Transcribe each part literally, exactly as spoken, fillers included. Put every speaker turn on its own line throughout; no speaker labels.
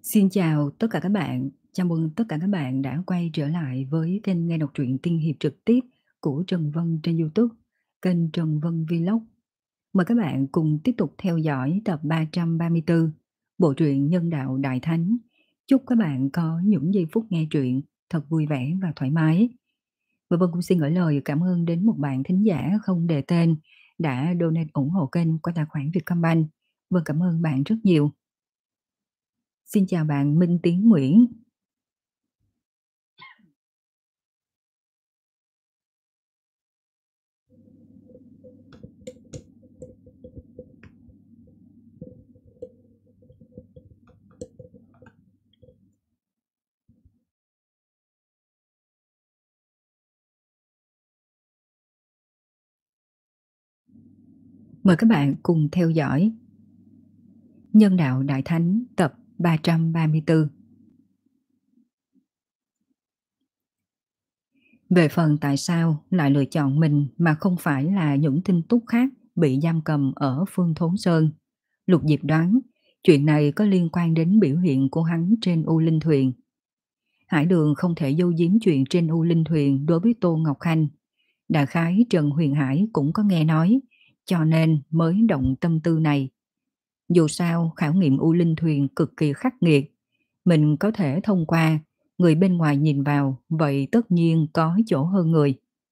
Xin chào tất cả các bạn, chào mừng tất cả các bạn đã quay trở lại với kênh nghe đọc truyện tiên hiệp trực tiếp của Trần Vân trên YouTube, kênh Trần Vân Vlog. Mời các bạn cùng tiếp tục theo dõi tập ba trăm ba mươi tư, bộ truyện Nhân đạo Đại Thánh. Chúc các bạn có những giây phút nghe truyện thật vui vẻ và thoải mái. Và Vân cũng xin gửi lời cảm ơn đến một bạn thính giả không đề tên đã donate ủng hộ kênh qua tài khoản Vietcombank. Vân cảm ơn bạn rất nhiều. Xin chào bạn Minh Tiến Nguyễn. Mời các bạn cùng theo dõi Nhân đạo Đại Thánh tập ba trăm ba mươi tư. Về phần tại sao lại lựa chọn mình mà không phải là những tinh túc khác bị giam cầm ở Phương Thốn Sơn, Lục Diệp đoán chuyện này có liên quan đến biểu hiện của hắn trên U Linh Thuyền. Hải Đường không thể giấu giếm chuyện trên U Linh Thuyền đối với Tô Ngọc Khanh. Đại khái Trần Huyền Hải cũng có nghe nói, cho nên mới động tâm tư này. Dù sao khảo nghiệm U Linh Thuyền cực kỳ khắc nghiệt, mình có thể thông qua, người bên ngoài nhìn vào, vậy tất nhiên có chỗ hơn người.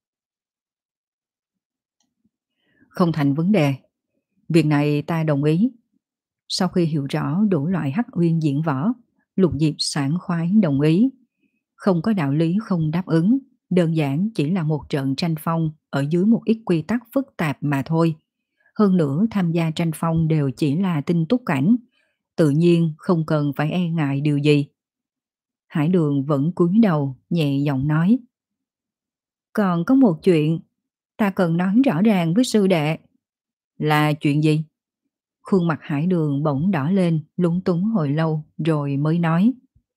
Không thành vấn đề, việc này ta đồng ý. Sau khi hiểu rõ đủ loại hắc uyên diễn võ, Lục Diệp sảng khoái đồng ý. Không có đạo lý không đáp ứng, đơn giản chỉ là một trận tranh phong ở dưới một ít quy tắc phức tạp mà thôi. Hơn nữa tham gia tranh phong đều chỉ là tinh túc cảnh, tự nhiên không cần phải e ngại điều gì. Hải Đường vẫn cúi đầu, nhẹ giọng nói. Còn có một chuyện, ta cần nói rõ ràng với sư đệ. Là chuyện gì? Khuôn mặt Hải Đường bỗng đỏ lên, lúng túng hồi lâu, rồi mới nói.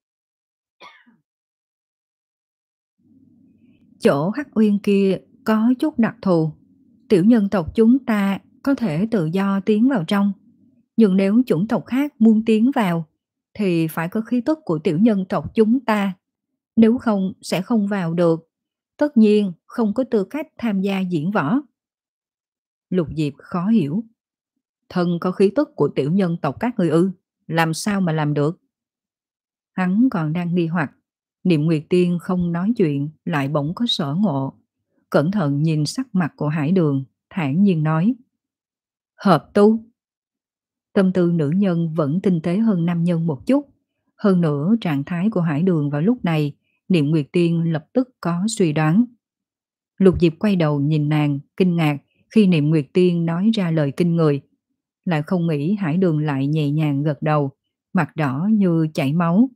Chỗ Hắc Uyên kia có chút đặc thù. Tiểu nhân tộc chúng ta có thể tự do tiến vào trong. Nhưng nếu chủng tộc khác muốn tiến vào, thì phải có khí tức của tiểu nhân tộc chúng ta. Nếu không sẽ không vào được. Tất nhiên không có tư cách tham gia diễn võ. Lục Diệp khó hiểu. Thân có khí tức của tiểu nhân tộc các người ư, làm sao mà làm được? Hắn còn đang nghi hoặc, Niệm Nguyệt Tiên không nói chuyện lại bỗng có sở ngộ. Cẩn thận nhìn sắc mặt của Hải Đường, thản nhiên nói. Hợp tu. Tâm tư nữ nhân vẫn tinh tế hơn nam nhân một chút. Hơn nữa trạng thái của Hải Đường vào lúc này, Niệm Nguyệt Tiên lập tức có suy đoán. Lục Diệp quay đầu nhìn nàng, kinh ngạc khi Niệm Nguyệt Tiên nói ra lời kinh người. Lại không nghĩ Hải Đường lại nhẹ nhàng gật đầu, mặt đỏ như chảy máu.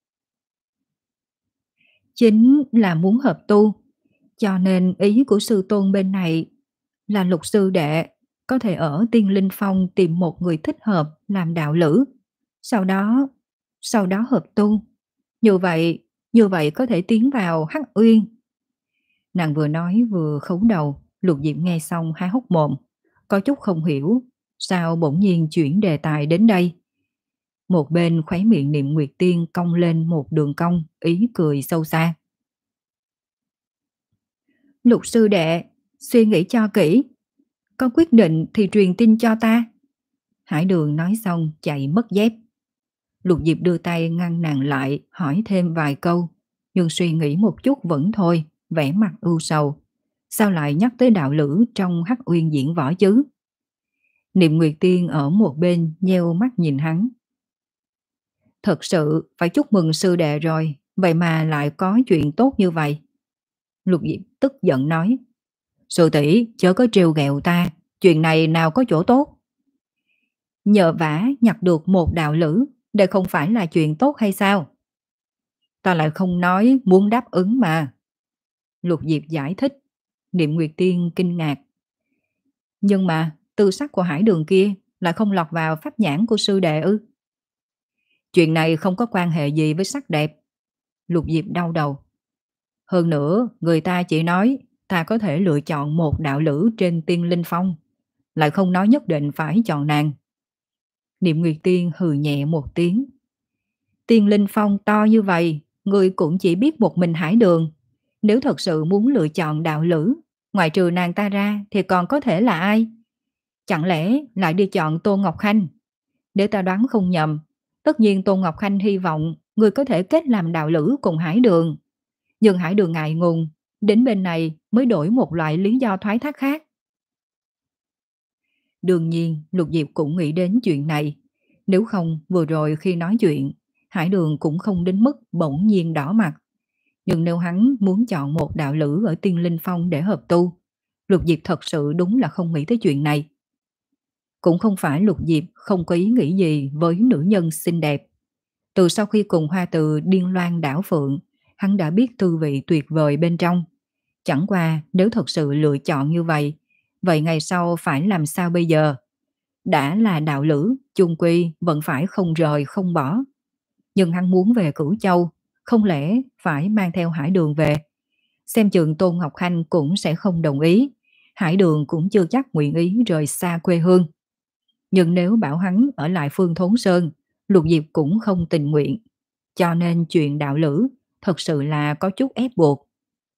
Chính là muốn hợp tu, cho nên ý của sư tôn bên này là Lục sư đệ có thể ở Tiên Linh Phong tìm một người thích hợp làm đạo lữ. Sau đó, sau đó hợp tu. Như vậy, như vậy có thể tiến vào Hắc Uyên. Nàng vừa nói vừa khấu đầu, Lục Diệp nghe xong há hốc mồm, có chút không hiểu, sao bỗng nhiên chuyển đề tài đến đây. Một bên khóe miệng Niệm Nguyệt Tiên cong lên một đường cong, ý cười sâu xa. Lục sư đệ, suy nghĩ cho kỹ, có quyết định thì truyền tin cho ta. Hải Đường nói xong chạy mất dép. Lục Diệp đưa tay ngăn nàng lại, hỏi thêm vài câu, nhưng suy nghĩ một chút vẫn thôi, vẻ mặt ưu sầu. Sao lại nhắc tới đạo lữ trong Hắc Uyên diễn võ chứ? Niệm Nguyệt Tiên ở một bên nheo mắt nhìn hắn. Thật sự phải chúc mừng sư đệ rồi, vậy mà lại có chuyện tốt như vậy. Lục Diệp tức giận nói. Sư tỷ chớ có trêu ghẹo ta, chuyện này nào có chỗ tốt. Nhờ vả nhặt được một đạo lữ, đây không phải là chuyện tốt hay sao? Ta lại không nói muốn đáp ứng mà. Lục Diệp giải thích. Niệm Nguyệt Tiên kinh ngạc. Nhưng mà tư sắc của Hải Đường kia lại không lọt vào pháp nhãn của sư đệ ư? Chuyện này không có quan hệ gì với sắc đẹp. Lục Diệp đau đầu. Hơn nữa, người ta chỉ nói ta có thể lựa chọn một đạo lữ trên Tiên Linh Phong, lại không nói nhất định phải chọn nàng. Niệm Nguyệt Tiên hừ nhẹ một tiếng. Tiên Linh Phong to như vậy, ngươi cũng chỉ biết một mình Hải Đường. Nếu thật sự muốn lựa chọn đạo lữ, ngoại trừ nàng ta ra thì còn có thể là ai? Chẳng lẽ lại đi chọn Tô Ngọc Khanh? Để ta đoán không nhầm, tất nhiên Tô Ngọc Khanh hy vọng người có thể kết làm đạo lữ cùng Hải Đường. Nhưng Hải Đường ngại ngùng, đến bên này mới đổi một loại lý do thoái thác khác. Đương nhiên, Lục Diệp cũng nghĩ đến chuyện này. Nếu không, vừa rồi khi nói chuyện, Hải Đường cũng không đến mức bỗng nhiên đỏ mặt. Nhưng nếu hắn muốn chọn một đạo lữ ở Tiên Linh Phong để hợp tu, Lục Diệp thật sự đúng là không nghĩ tới chuyện này. Cũng không phải Lục Diệp không có ý nghĩ gì với nữ nhân xinh đẹp. Từ sau khi cùng Hoa Từ điên loan đảo Phượng, hắn đã biết tư vị tuyệt vời bên trong. Chẳng qua nếu thật sự lựa chọn như vậy, vậy ngày sau phải làm sao bây giờ? Đã là đạo lữ, chung quy vẫn phải không rời không bỏ. Nhưng hắn muốn về Cửu Châu, không lẽ phải mang theo Hải Đường về? Xem chừng Tôn Ngọc Khanh cũng sẽ không đồng ý. Hải Đường cũng chưa chắc nguyện ý rời xa quê hương. Nhưng nếu bảo hắn ở lại Phương Thốn Sơn, Lục Diệp cũng không tình nguyện. Cho nên chuyện đạo lữ thật sự là có chút ép buộc.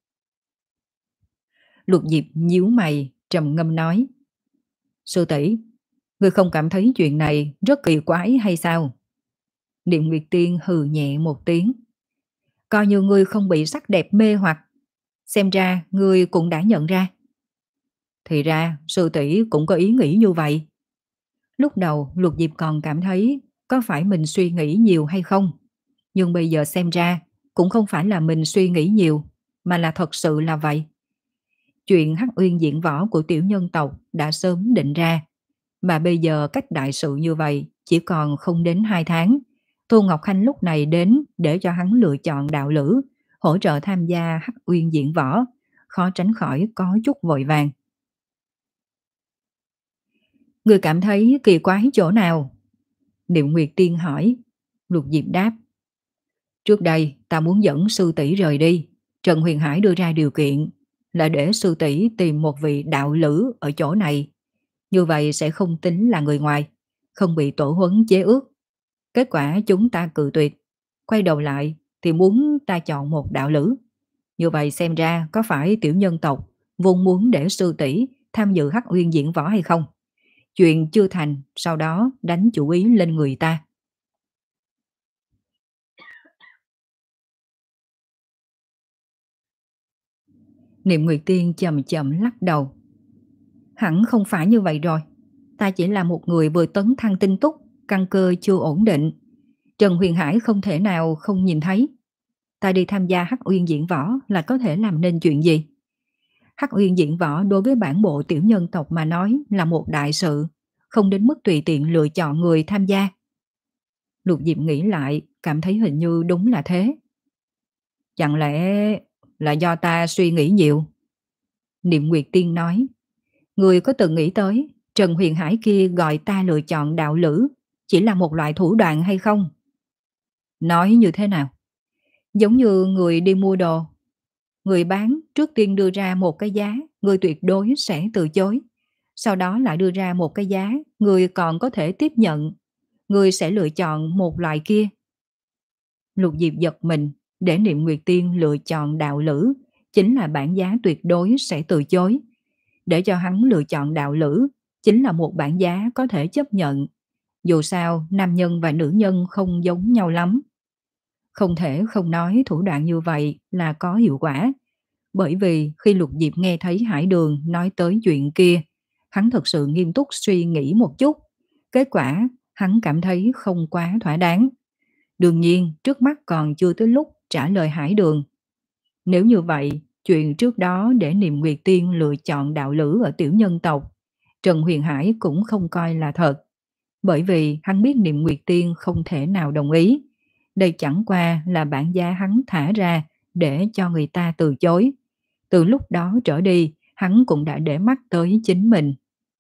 Lục Diệp nhíu mày, trầm ngâm nói: Sư tỷ, ngươi không cảm thấy chuyện này rất kỳ quái hay sao? Niệm Nguyệt Tiên hừ nhẹ một tiếng. Coi như ngươi không bị sắc đẹp mê hoặc, xem ra ngươi cũng đã nhận ra. Thì ra sư tỷ cũng có ý nghĩ như vậy. Lúc đầu Lục Diệp còn cảm thấy có phải mình suy nghĩ nhiều hay không. Nhưng bây giờ xem ra cũng không phải là mình suy nghĩ nhiều, mà là thật sự là vậy. Chuyện Hắc Uyên diễn võ của tiểu nhân tộc đã sớm định ra, mà bây giờ cách đại sự như vậy chỉ còn không đến hai tháng. Thu Ngọc Khanh lúc này đến để cho hắn lựa chọn đạo lữ, hỗ trợ tham gia Hắc Uyên diễn võ, khó tránh khỏi có chút vội vàng. Người cảm thấy kỳ quái chỗ nào? Niệm Nguyệt Tiên hỏi. Lục Diệp đáp: Trước đây ta muốn dẫn sư tỷ rời đi. Trần Huyền Hải đưa ra điều kiện là để sư tỷ tìm một vị đạo lữ ở chỗ này. Như vậy sẽ không tính là người ngoài, không bị tổ huấn chế ước. Kết quả chúng ta cự tuyệt. Quay đầu lại thì muốn ta chọn một đạo lữ. Như vậy xem ra có phải tiểu nhân tộc vốn muốn để sư tỷ tham dự Hắc Uyên diễn võ hay không? Chuyện chưa thành, sau đó đánh chủ ý lên người ta. Niệm Nguyệt Tiên chậm chậm lắc đầu. Hẳn không phải như vậy rồi. Ta chỉ là một người vừa tấn thăng tinh túc, căn cơ chưa ổn định. Trần Huyền Hải không thể nào không nhìn thấy. Ta đi tham gia Hắc Uyên diễn võ là có thể làm nên chuyện gì? Hắc Uyên diễn võ đối với bản bộ tiểu nhân tộc mà nói là một đại sự, không đến mức tùy tiện lựa chọn người tham gia. Lục Diệp nghĩ lại, cảm thấy hình như đúng là thế. Chẳng lẽ là do ta suy nghĩ nhiều? Niệm Nguyệt Tiên nói: Người có từng nghĩ tới Trần Huyền Hải kia gọi ta lựa chọn đạo lữ chỉ là một loại thủ đoạn hay không? Nói như thế nào? Giống như người đi mua đồ. Người bán trước tiên đưa ra một cái giá người tuyệt đối sẽ từ chối. Sau đó lại đưa ra một cái giá người còn có thể tiếp nhận. Người sẽ lựa chọn một loại kia. Lục Diệp giật mình, để Niệm Nguyệt Tiên lựa chọn đạo lữ chính là bản giá tuyệt đối sẽ từ chối. Để cho hắn lựa chọn đạo lữ chính là một bản giá có thể chấp nhận. Dù sao nam nhân và nữ nhân không giống nhau lắm. Không thể không nói thủ đoạn như vậy là có hiệu quả. Bởi vì khi Lục Diệp nghe thấy Hải Đường nói tới chuyện kia, hắn thật sự nghiêm túc suy nghĩ một chút. Kết quả hắn cảm thấy không quá thỏa đáng. Đương nhiên trước mắt còn chưa tới lúc trả lời Hải Đường. Nếu như vậy, chuyện trước đó để Niệm Nguyệt Tiên lựa chọn đạo lữ ở tiểu nhân tộc, Trần Huyền Hải cũng không coi là thật. Bởi vì hắn biết Niệm Nguyệt Tiên không thể nào đồng ý. Đây chẳng qua là bản giá hắn thả ra để cho người ta từ chối. Từ lúc đó trở đi, hắn cũng đã để mắt tới chính mình.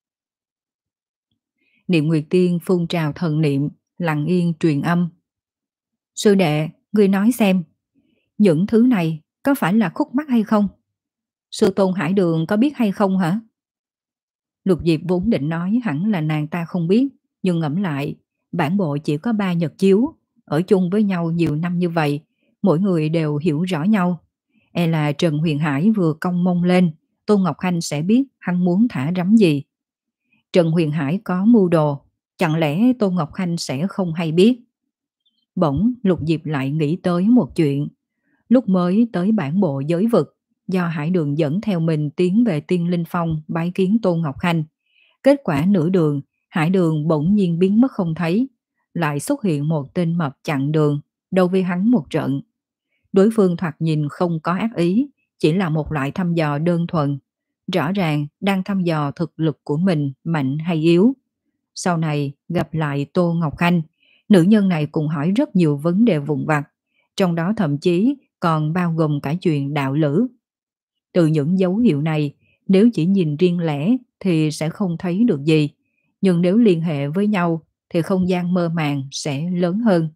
Niệm Nguyệt Tiên phun trào thần niệm, lặng yên truyền âm. Sư đệ, ngươi nói xem, những thứ này có phải là khúc mắc hay không? Sư tôn Hải Đường có biết hay không hả? Lục Diệp vốn định nói hẳn là nàng ta không biết, nhưng ngẫm lại, bản bộ chỉ có ba nhật chiếu, Ở chung với nhau nhiều năm như vậy, mỗi người đều hiểu rõ nhau. E là Trần Huyền Hải vừa cong mông lên, Tôn Ngọc Khanh sẽ biết hắn muốn thả rắm gì. Trần Huyền Hải có mưu đồ, chẳng lẽ Tôn Ngọc Khanh sẽ không hay biết. Bỗng Lục Diệp lại nghĩ tới một chuyện. Lúc mới tới bản bộ giới vực, do Hải Đường dẫn theo mình tiến về Tiên Linh Phong bái kiến Tôn Ngọc Khanh. Kết quả nửa đường, Hải Đường bỗng nhiên biến mất không thấy, lại xuất hiện một tên mập chặn đường, đấu với hắn một trận. Đối phương thoạt nhìn không có ác ý, chỉ là một loại thăm dò đơn thuần. Rõ ràng đang thăm dò thực lực của mình mạnh hay yếu. Sau này gặp lại Tô Ngọc Khanh, nữ nhân này cũng hỏi rất nhiều vấn đề vụn vặt, trong đó thậm chí còn bao gồm cả chuyện đạo lữ. Từ những dấu hiệu này, nếu chỉ nhìn riêng lẻ thì sẽ không thấy được gì, nhưng nếu liên hệ với nhau thì không gian mơ màng sẽ lớn hơn.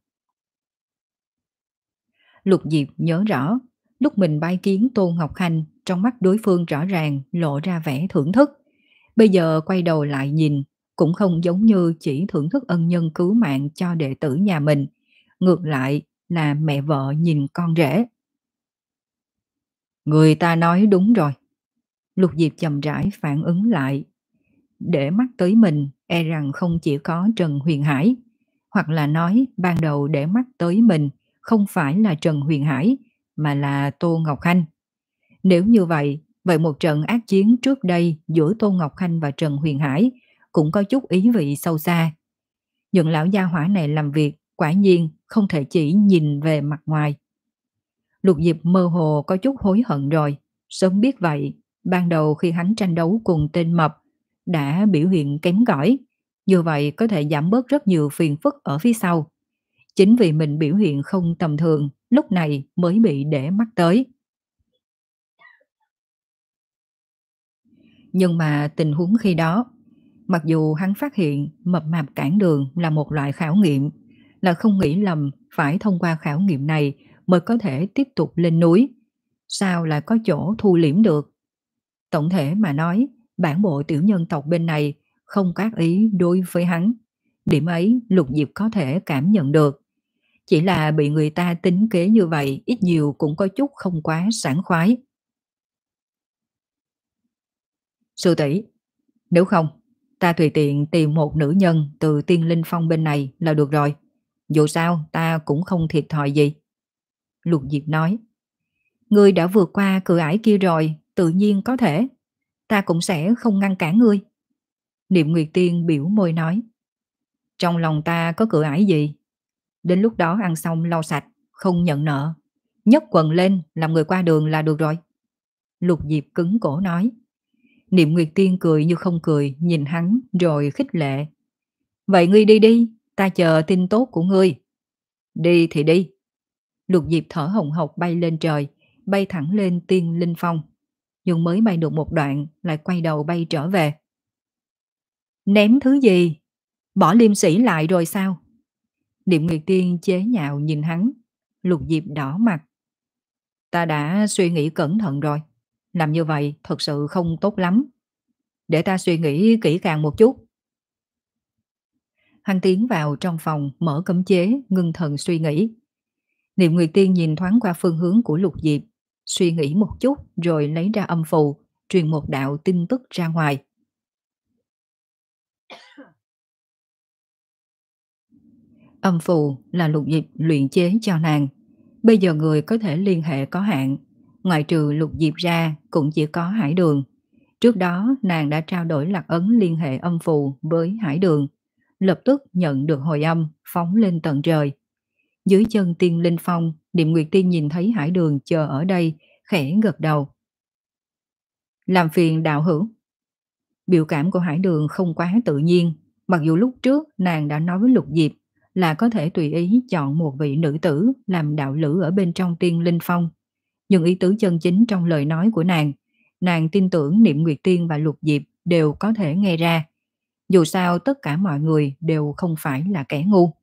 Lục Diệp nhớ rõ, lúc mình bái kiến Tô Ngọc Khanh, trong mắt đối phương rõ ràng lộ ra vẻ thưởng thức. Bây giờ quay đầu lại nhìn, cũng không giống như chỉ thưởng thức ân nhân cứu mạng cho đệ tử nhà mình. Ngược lại là mẹ vợ nhìn con rể. Người ta nói đúng rồi. Lục Diệp chậm rãi phản ứng lại. Để mắt tới mình, e rằng không chỉ có Trần Huyền Hải. Hoặc là nói ban đầu để mắt tới mình không phải là Trần Huyền Hải, mà là Tô Ngọc Khanh. Nếu như vậy, vậy một trận ác chiến trước đây giữa Tô Ngọc Khanh và Trần Huyền Hải cũng có chút ý vị sâu xa. Những lão gia hỏa này làm việc quả nhiên không thể chỉ nhìn về mặt ngoài. Lục Diệp mơ hồ có chút hối hận rồi, sớm biết vậy, ban đầu khi hắn tranh đấu cùng tên mập đã biểu hiện kém cỏi, như vậy có thể giảm bớt rất nhiều phiền phức ở phía sau. Chính vì mình biểu hiện không tầm thường, lúc này mới bị để mắt tới. Nhưng mà tình huống khi đó, mặc dù hắn phát hiện mập mạp cản đường là một loại khảo nghiệm, là không nghĩ lầm phải thông qua khảo nghiệm này mới có thể tiếp tục lên núi, sao lại có chỗ thu liễm được. Tổng thể mà nói, bản bộ tiểu nhân tộc bên này không có ác ý đối với hắn. Điểm ấy Lục Diệp có thể cảm nhận được. Chỉ là bị người ta tính kế như vậy ít nhiều cũng có chút không quá sảng khoái. Sư tỷ, nếu không, ta tùy tiện tìm một nữ nhân từ Tiên Linh Phong bên này là được rồi. Dù sao ta cũng không thiệt thòi gì. Lục Diệp nói. Ngươi đã vượt qua cửa ải kia rồi, tự nhiên có thể. Ta cũng sẽ không ngăn cản ngươi. Niệm Nguyệt Tiên biểu môi nói. Trong lòng ta có cửa ải gì? Đến lúc đó ăn xong lau sạch, không nhận nợ. Nhấc quần lên làm người qua đường là được rồi. Lục Diệp cứng cổ nói. Niệm Nguyệt Tiên cười như không cười, nhìn hắn rồi khích lệ. Vậy ngươi đi đi, ta chờ tin tốt của ngươi. Đi thì đi. Lục Diệp thở hồng hộc bay lên trời, bay thẳng lên Tiên Linh Phong. Nhưng mới bay được một đoạn, lại quay đầu bay trở về. Ném thứ gì? Bỏ liêm sĩ lại rồi sao? Niệm Nguyệt Tiên chế nhạo nhìn hắn. Lục Diệp đỏ mặt. Ta đã suy nghĩ cẩn thận rồi. Làm như vậy thật sự không tốt lắm. Để ta suy nghĩ kỹ càng một chút. Hắn tiến vào trong phòng, mở cấm chế, ngưng thần suy nghĩ. Niệm Nguyệt Tiên nhìn thoáng qua phương hướng của Lục Diệp, suy nghĩ một chút rồi lấy ra âm phù, truyền một đạo tin tức ra ngoài. Âm phù là Lục Diệp luyện chế cho nàng. Bây giờ người có thể liên hệ có hạn, ngoại trừ Lục Diệp ra cũng chỉ có Hải Đường. Trước đó nàng đã trao đổi lạc ấn liên hệ âm phù với Hải Đường, lập tức nhận được hồi âm phóng lên tận trời. Dưới chân Tiên Linh Phong, Niệm Nguyệt Tiên nhìn thấy Hải Đường chờ ở đây, khẽ gật đầu. Làm phiền đạo hữu. Biểu cảm của Hải Đường không quá tự nhiên, mặc dù lúc trước nàng đã nói với Lục Diệp là có thể tùy ý chọn một vị nữ tử làm đạo lữ ở bên trong Tiên Linh Phong. Nhưng ý tứ chân chính trong lời nói của nàng, nàng tin tưởng Niệm Nguyệt Tiên và Lục Diệp đều có thể nghe ra. Dù sao tất cả mọi người đều không phải là kẻ ngu.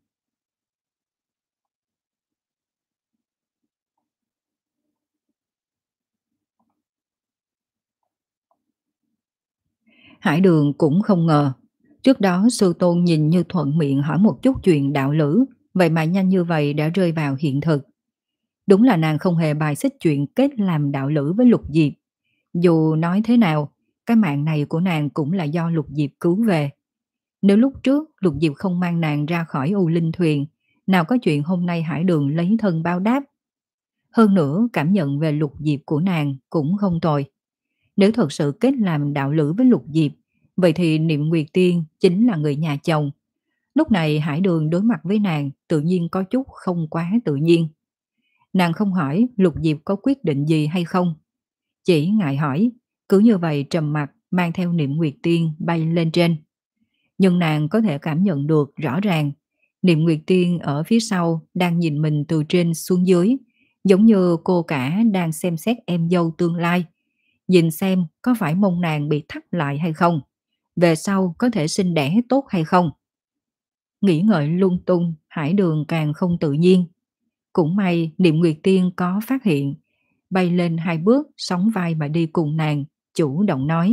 Hải Đường cũng không ngờ. Trước đó sư tôn nhìn như thuận miệng hỏi một chút chuyện đạo lữ Vậy mà nhanh như vậy đã rơi vào hiện thực. Đúng là nàng không hề bài xích chuyện kết làm đạo lữ với Lục Diệp. Dù nói thế nào, cái mạng này của nàng cũng là do Lục Diệp cứu về. Nếu lúc trước Lục Diệp không mang nàng ra khỏi U Linh Thuyền, nào có chuyện hôm nay Hải Đường lấy thân báo đáp. Hơn nữa, cảm nhận về Lục Diệp của nàng cũng không tồi. Nếu thật sự kết làm đạo lữ với Lục Diệp, vậy thì Niệm Nguyệt Tiên chính là người nhà chồng. Lúc này Hải Đường đối mặt với nàng tự nhiên có chút không quá tự nhiên. Nàng không hỏi Lục Diệp có quyết định gì hay không. Chỉ ngại hỏi, cứ như vậy trầm mặc mang theo Niệm Nguyệt Tiên bay lên trên. Nhưng nàng có thể cảm nhận được rõ ràng, Niệm Nguyệt Tiên ở phía sau đang nhìn mình từ trên xuống dưới, giống như cô cả đang xem xét em dâu tương lai, nhìn xem có phải mông nàng bị thắt lại hay không, về sau có thể sinh đẻ tốt hay không. Nghĩ ngợi lung tung, Hải Đường càng không tự nhiên. Cũng may Niệm Nguyệt Tiên có phát hiện, bay lên hai bước sóng vai mà đi cùng nàng, chủ động nói.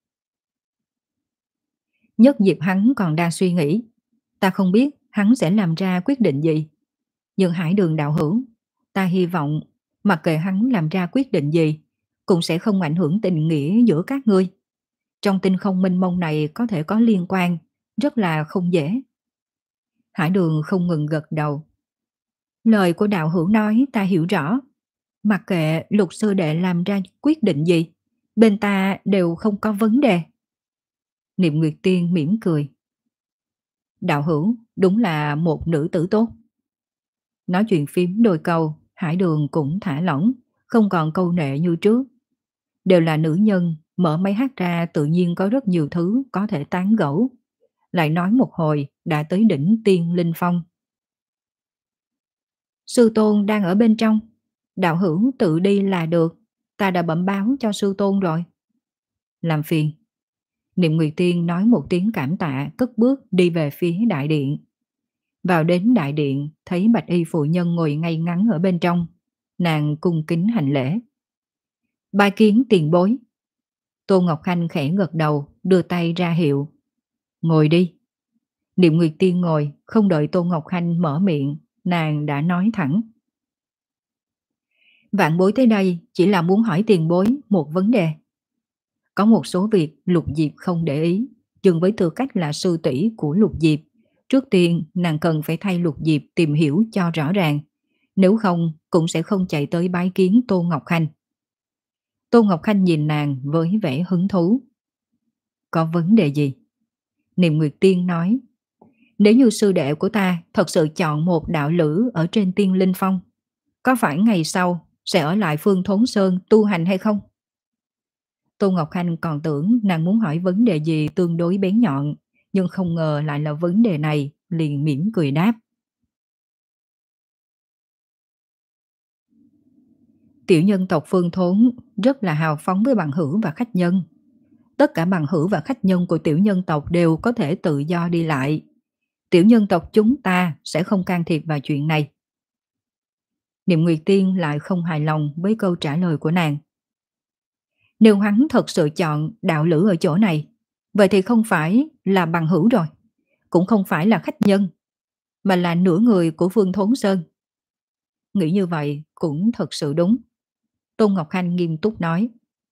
Nhất dịp hắn còn đang suy nghĩ, ta không biết hắn sẽ làm ra quyết định gì. Nhưng Hải Đường đạo hữu, ta hy vọng mặc kệ hắn làm ra quyết định gì, cũng sẽ không ảnh hưởng tình nghĩa giữa các ngươi. Trong tinh không mênh mông này có thể có liên quan, rất là không dễ. Hải Đường không ngừng gật đầu. Lời của đạo hữu nói ta hiểu rõ. Mặc kệ Lục sư đệ làm ra quyết định gì, bên ta đều không có vấn đề. Niệm Nguyệt Tiên mỉm cười. Đạo hữu đúng là một nữ tử tốt. Nói chuyện phím đôi câu, Hải Đường cũng thả lỏng, không còn câu nệ như trước. Đều là nữ nhân, mở máy hát ra tự nhiên có rất nhiều thứ có thể tán gẫu. Lại nói một hồi đã tới đỉnh Tiên Linh Phong. Sư tôn đang ở bên trong, đạo hữu tự đi là được, ta đã bẩm báo cho sư tôn rồi. Làm phiền. Niệm Nguyệt Tiên nói một tiếng cảm tạ, cất bước đi về phía đại điện. Vào đến đại điện, thấy bạch y phụ nhân ngồi ngay ngắn ở bên trong. Nàng cung kính hành lễ. Bái kiến tiền bối. Tô Ngọc Khanh khẽ gật đầu, đưa tay ra hiệu. Ngồi đi. Niệm Nguyệt Tiên ngồi, không đợi Tô Ngọc Khanh mở miệng, nàng đã nói thẳng. Vạn bối tới đây chỉ là muốn hỏi tiền bối một vấn đề. Có một số việc Lục Diệp không để ý, nhưng với tư cách là sư tỷ của Lục Diệp, trước tiên nàng cần phải thay Lục Diệp tìm hiểu cho rõ ràng, nếu không cũng sẽ không chạy tới bái kiến Tô Ngọc Khanh. Tô Ngọc Khanh nhìn nàng với vẻ hứng thú. Có vấn đề gì? Niệm Nguyệt Tiên nói, nếu như sư đệ của ta thật sự chọn một đạo lữ ở trên Tiên Linh Phong, có phải ngày sau sẽ ở lại Phương Thốn Sơn tu hành hay không? Tô Ngọc Khanh còn tưởng nàng muốn hỏi vấn đề gì tương đối bén nhọn, nhưng không ngờ lại là vấn đề này, liền mỉm cười đáp. Tiểu nhân tộc Phương Thốn rất là hào phóng với bằng hữu và khách nhân. Tất cả bằng hữu và khách nhân của tiểu nhân tộc đều có thể tự do đi lại. Tiểu nhân tộc chúng ta sẽ không can thiệp vào chuyện này. Niệm Nguyệt Tiên lại không hài lòng với câu trả lời của nàng. Nếu hắn thật sự chọn đạo lữ ở chỗ này, vậy thì không phải là bằng hữu rồi, cũng không phải là khách nhân, mà là nửa người của Phương Thốn Sơn. Nghĩ như vậy cũng thật sự đúng. Tôn Ngọc Khanh nghiêm túc nói.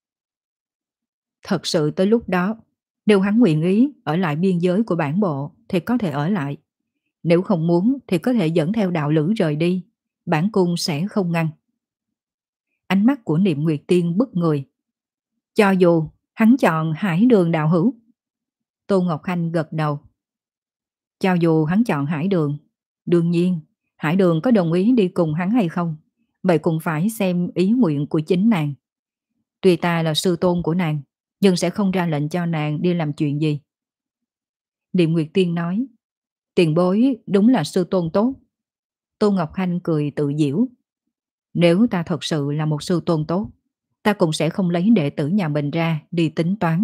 Thật sự tới lúc đó, nếu hắn nguyện ý ở lại biên giới của bản bộ thì có thể ở lại. Nếu không muốn thì có thể dẫn theo đạo lữ rời đi, bản cung sẽ không ngăn. Ánh mắt của Niệm Nguyệt Tiên bức người. Cho dù hắn chọn Hải Đường đạo hữu. Tô Ngọc Khanh gật đầu. Cho dù hắn chọn Hải Đường, đương nhiên Hải Đường có đồng ý đi cùng hắn hay không, vậy cũng phải xem ý nguyện của chính nàng. Tuy ta là sư tôn của nàng, nhưng sẽ không ra lệnh cho nàng đi làm chuyện gì. Niệm Nguyệt Tiên nói, tiền bối đúng là sư tôn tốt. Tô Ngọc Khanh cười tự giễu. Nếu ta thật sự là một sư tôn tốt, ta cũng sẽ không lấy đệ tử nhà mình ra đi tính toán.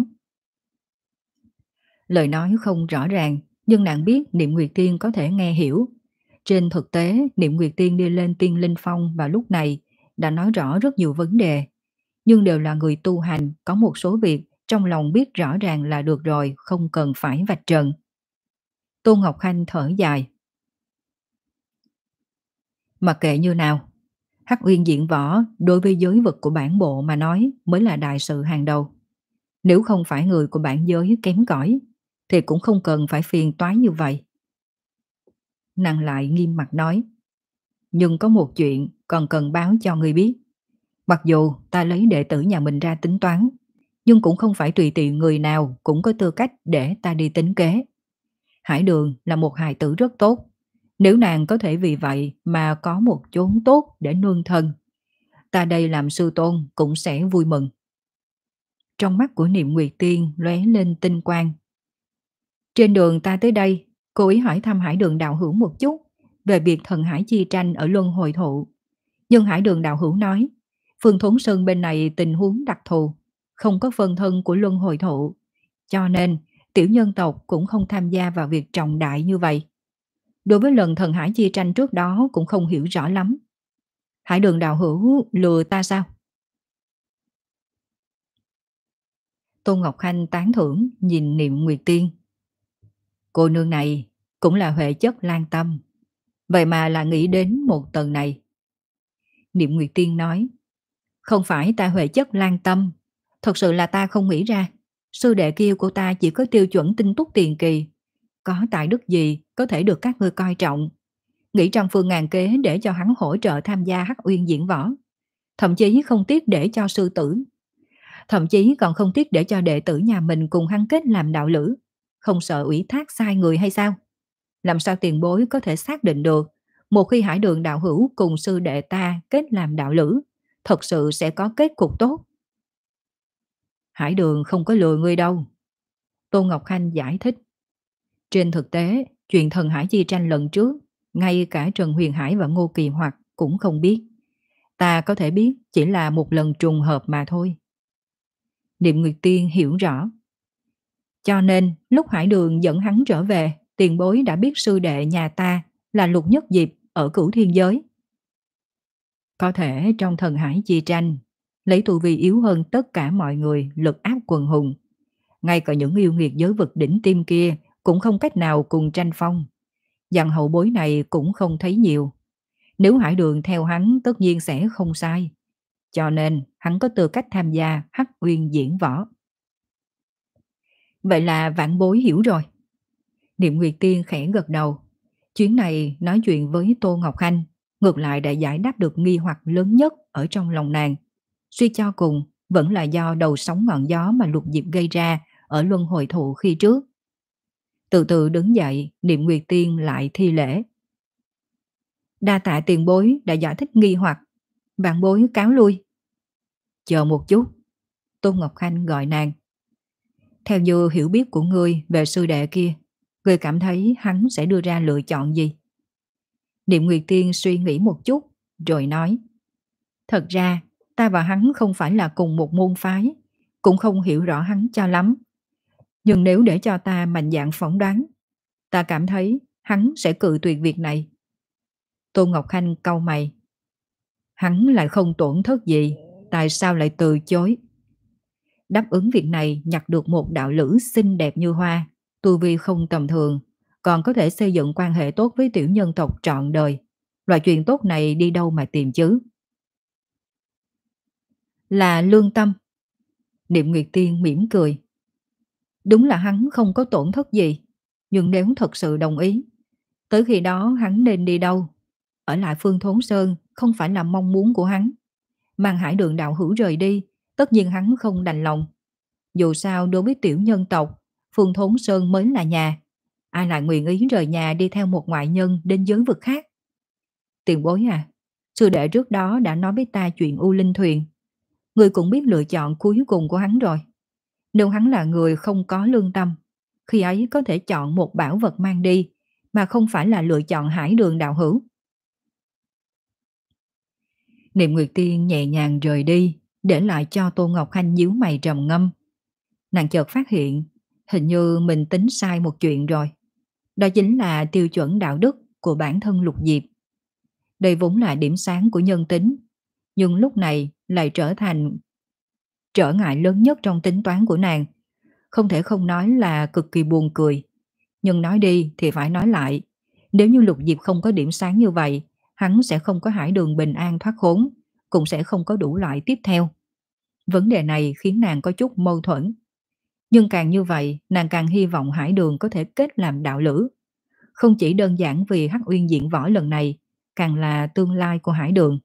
Lời nói không rõ ràng, nhưng nàng biết Niệm Nguyệt Tiên có thể nghe hiểu. Trên thực tế, Niệm Nguyệt Tiên đi lên Tiên Linh Phong vào lúc này đã nói rõ rất nhiều vấn đề, nhưng đều là người tu hành, có một số việc trong lòng biết rõ ràng là được rồi, không cần phải vạch trần. Tô Ngọc Khanh thở dài. Mặc kệ như nào, Hắc Uyên diễn võ đối với giới vực của bản bộ mà nói mới là đại sự hàng đầu. Nếu không phải người của bản giới kém cỏi, thì cũng không cần phải phiền toái như vậy. Nàng lại nghiêm mặt nói, nhưng có một chuyện còn cần báo cho người biết. Mặc dù ta lấy đệ tử nhà mình ra tính toán, nhưng cũng không phải tùy tiện người nào cũng có tư cách để ta đi tính kế. Hải Đường là một hài tử rất tốt. Nếu nàng có thể vì vậy mà có một chốn tốt để nương thân, ta đây làm sư tôn cũng sẽ vui mừng. Trong mắt của Niệm Nguyệt Tiên lóe lên tinh quang. Trên đường ta tới đây, cô ý hỏi thăm Hải Đường đạo hữu một chút về việc thần hải chi tranh ở Luân Hồi Thụ. Nhưng Hải Đường đạo hữu nói, Phương Thốn Sơn bên này tình huống đặc thù, không có phân thân của Luân Hồi Thụ, cho nên tiểu nhân tộc cũng không tham gia vào việc trọng đại như vậy. Đối với lần thần hải chi tranh trước đó cũng không hiểu rõ lắm. Hải Đường đạo hữu lừa ta sao? Tôn Ngọc Khanh tán thưởng nhìn Niệm Nguyệt Tiên. Cô nương này cũng là huệ chất lan tâm, vậy mà là nghĩ đến một tầng này. Niệm Nguyệt Tiên nói, không phải ta huệ chất lan tâm, thật sự là ta không nghĩ ra. Sư đệ kia của ta chỉ có tiêu chuẩn tinh túc tiền kỳ, có tài đức gì có thể được các ngươi coi trọng. Nghĩ trăm phương ngàn kế để cho hắn hỗ trợ tham gia Hắc Uyên diễn võ. Thậm chí không tiếc để cho sư tử. Thậm chí còn không tiếc để cho đệ tử nhà mình cùng hắn kết làm đạo lữ. Không sợ ủy thác sai người hay sao? Làm sao tiền bối có thể xác định được một khi Hải Đường đạo hữu cùng sư đệ ta kết làm đạo lữ, thật sự sẽ có kết cục tốt? Hải Đường không có lừa ngươi đâu. Tôn Ngọc Khanh giải thích. Trên thực tế, chuyện thần hải chi tranh lần trước, ngay cả Trần Huyền Hải và Ngô Kỳ Hoặc cũng không biết. Ta có thể biết chỉ là một lần trùng hợp mà thôi. Niệm Nguyệt Tiên hiểu rõ. Cho nên, lúc Hải Đường dẫn hắn trở về, tiền bối đã biết sư đệ nhà ta là Lục Nhất Diệp ở Cửu Thiên Giới. Có thể trong thần hải chi tranh, lấy tu vi yếu hơn tất cả mọi người lực áp quần hùng. Ngay cả những yêu nghiệt giới vực đỉnh tim kia cũng không cách nào cùng tranh phong. Dàn hậu bối này cũng không thấy nhiều. Nếu Hải Đường theo hắn tất nhiên sẽ không sai. Cho nên hắn có tư cách tham gia Hắc Uyên diễn võ. Vậy là vạn bối hiểu rồi. Niệm Nguyệt Tiên khẽ gật đầu. Chuyến này nói chuyện với Tô Ngọc Khanh, ngược lại đã giải đáp được nghi hoặc lớn nhất ở trong lòng nàng. Suy cho cùng, vẫn là do đầu sóng ngọn gió mà Lục Diệp gây ra ở Luân Hồi Thụ khi trước. Từ từ đứng dậy, Niệm Nguyệt Tiên lại thi lễ. Đa tạ tiền bối đã giải thích nghi hoặc, vạn bối cáo lui. Chờ một chút. Tôn Ngọc Khanh gọi nàng. Theo như hiểu biết của ngươi về sư đệ kia, ngươi cảm thấy hắn sẽ đưa ra lựa chọn gì? Niệm Nguyệt Tiên suy nghĩ một chút, rồi nói. Thật ra, ta và hắn không phải là cùng một môn phái, cũng không hiểu rõ hắn cho lắm. Nhưng nếu để cho ta mạnh dạn phỏng đoán, ta cảm thấy hắn sẽ cự tuyệt việc này. Tôn Ngọc Khanh cau mày. Hắn lại không tổn thất gì, tại sao lại từ chối? Đáp ứng việc này nhặt được một đạo lữ xinh đẹp như hoa, tu vi không tầm thường, còn có thể xây dựng quan hệ tốt với tiểu nhân tộc trọn đời. Loại chuyện tốt này đi đâu mà tìm chứ? Là lương tâm. Niệm Nguyệt Tiên mỉm cười. Đúng là hắn không có tổn thất gì, nhưng nếu thật sự đồng ý, tới khi đó hắn nên đi đâu? Ở lại Phương Thốn Sơn không phải là mong muốn của hắn. Mang Hải Đường đạo hữu rời đi, tất nhiên hắn không đành lòng. Dù sao đối với tiểu nhân tộc, Phương Thốn Sơn mới là nhà. Ai lại nguyện ý rời nhà đi theo một ngoại nhân đến giới vực khác? Tiền bối à, sư đệ trước đó đã nói với ta chuyện U Linh Thuyền. Người cũng biết lựa chọn cuối cùng của hắn rồi. Nếu hắn là người không có lương tâm, khi ấy có thể chọn một bảo vật mang đi, mà không phải là lựa chọn Hải Đường đạo hữu. Niệm Nguyệt Tiên nhẹ nhàng rời đi, để lại cho Tô Ngọc Khanh nhíu mày trầm ngâm. Nàng chợt phát hiện, hình như mình tính sai một chuyện rồi. Đó chính là tiêu chuẩn đạo đức của bản thân Lục Diệp. Đây vốn là điểm sáng của nhân tính, nhưng lúc này lại trở thành trở ngại lớn nhất trong tính toán của nàng. Không thể không nói là cực kỳ buồn cười. Nhưng nói đi thì phải nói lại. Nếu như Lục Diệp không có điểm sáng như vậy, hắn sẽ không có hải đường bình an thoát khốn, cũng sẽ không có đủ loại tiếp theo. Vấn đề này khiến nàng có chút mâu thuẫn. Nhưng càng như vậy, nàng càng hy vọng hải đường có thể kết làm đạo lữ. Không chỉ đơn giản vì Hắc Uyên diễn võ lần này, càng là tương lai của hải đường.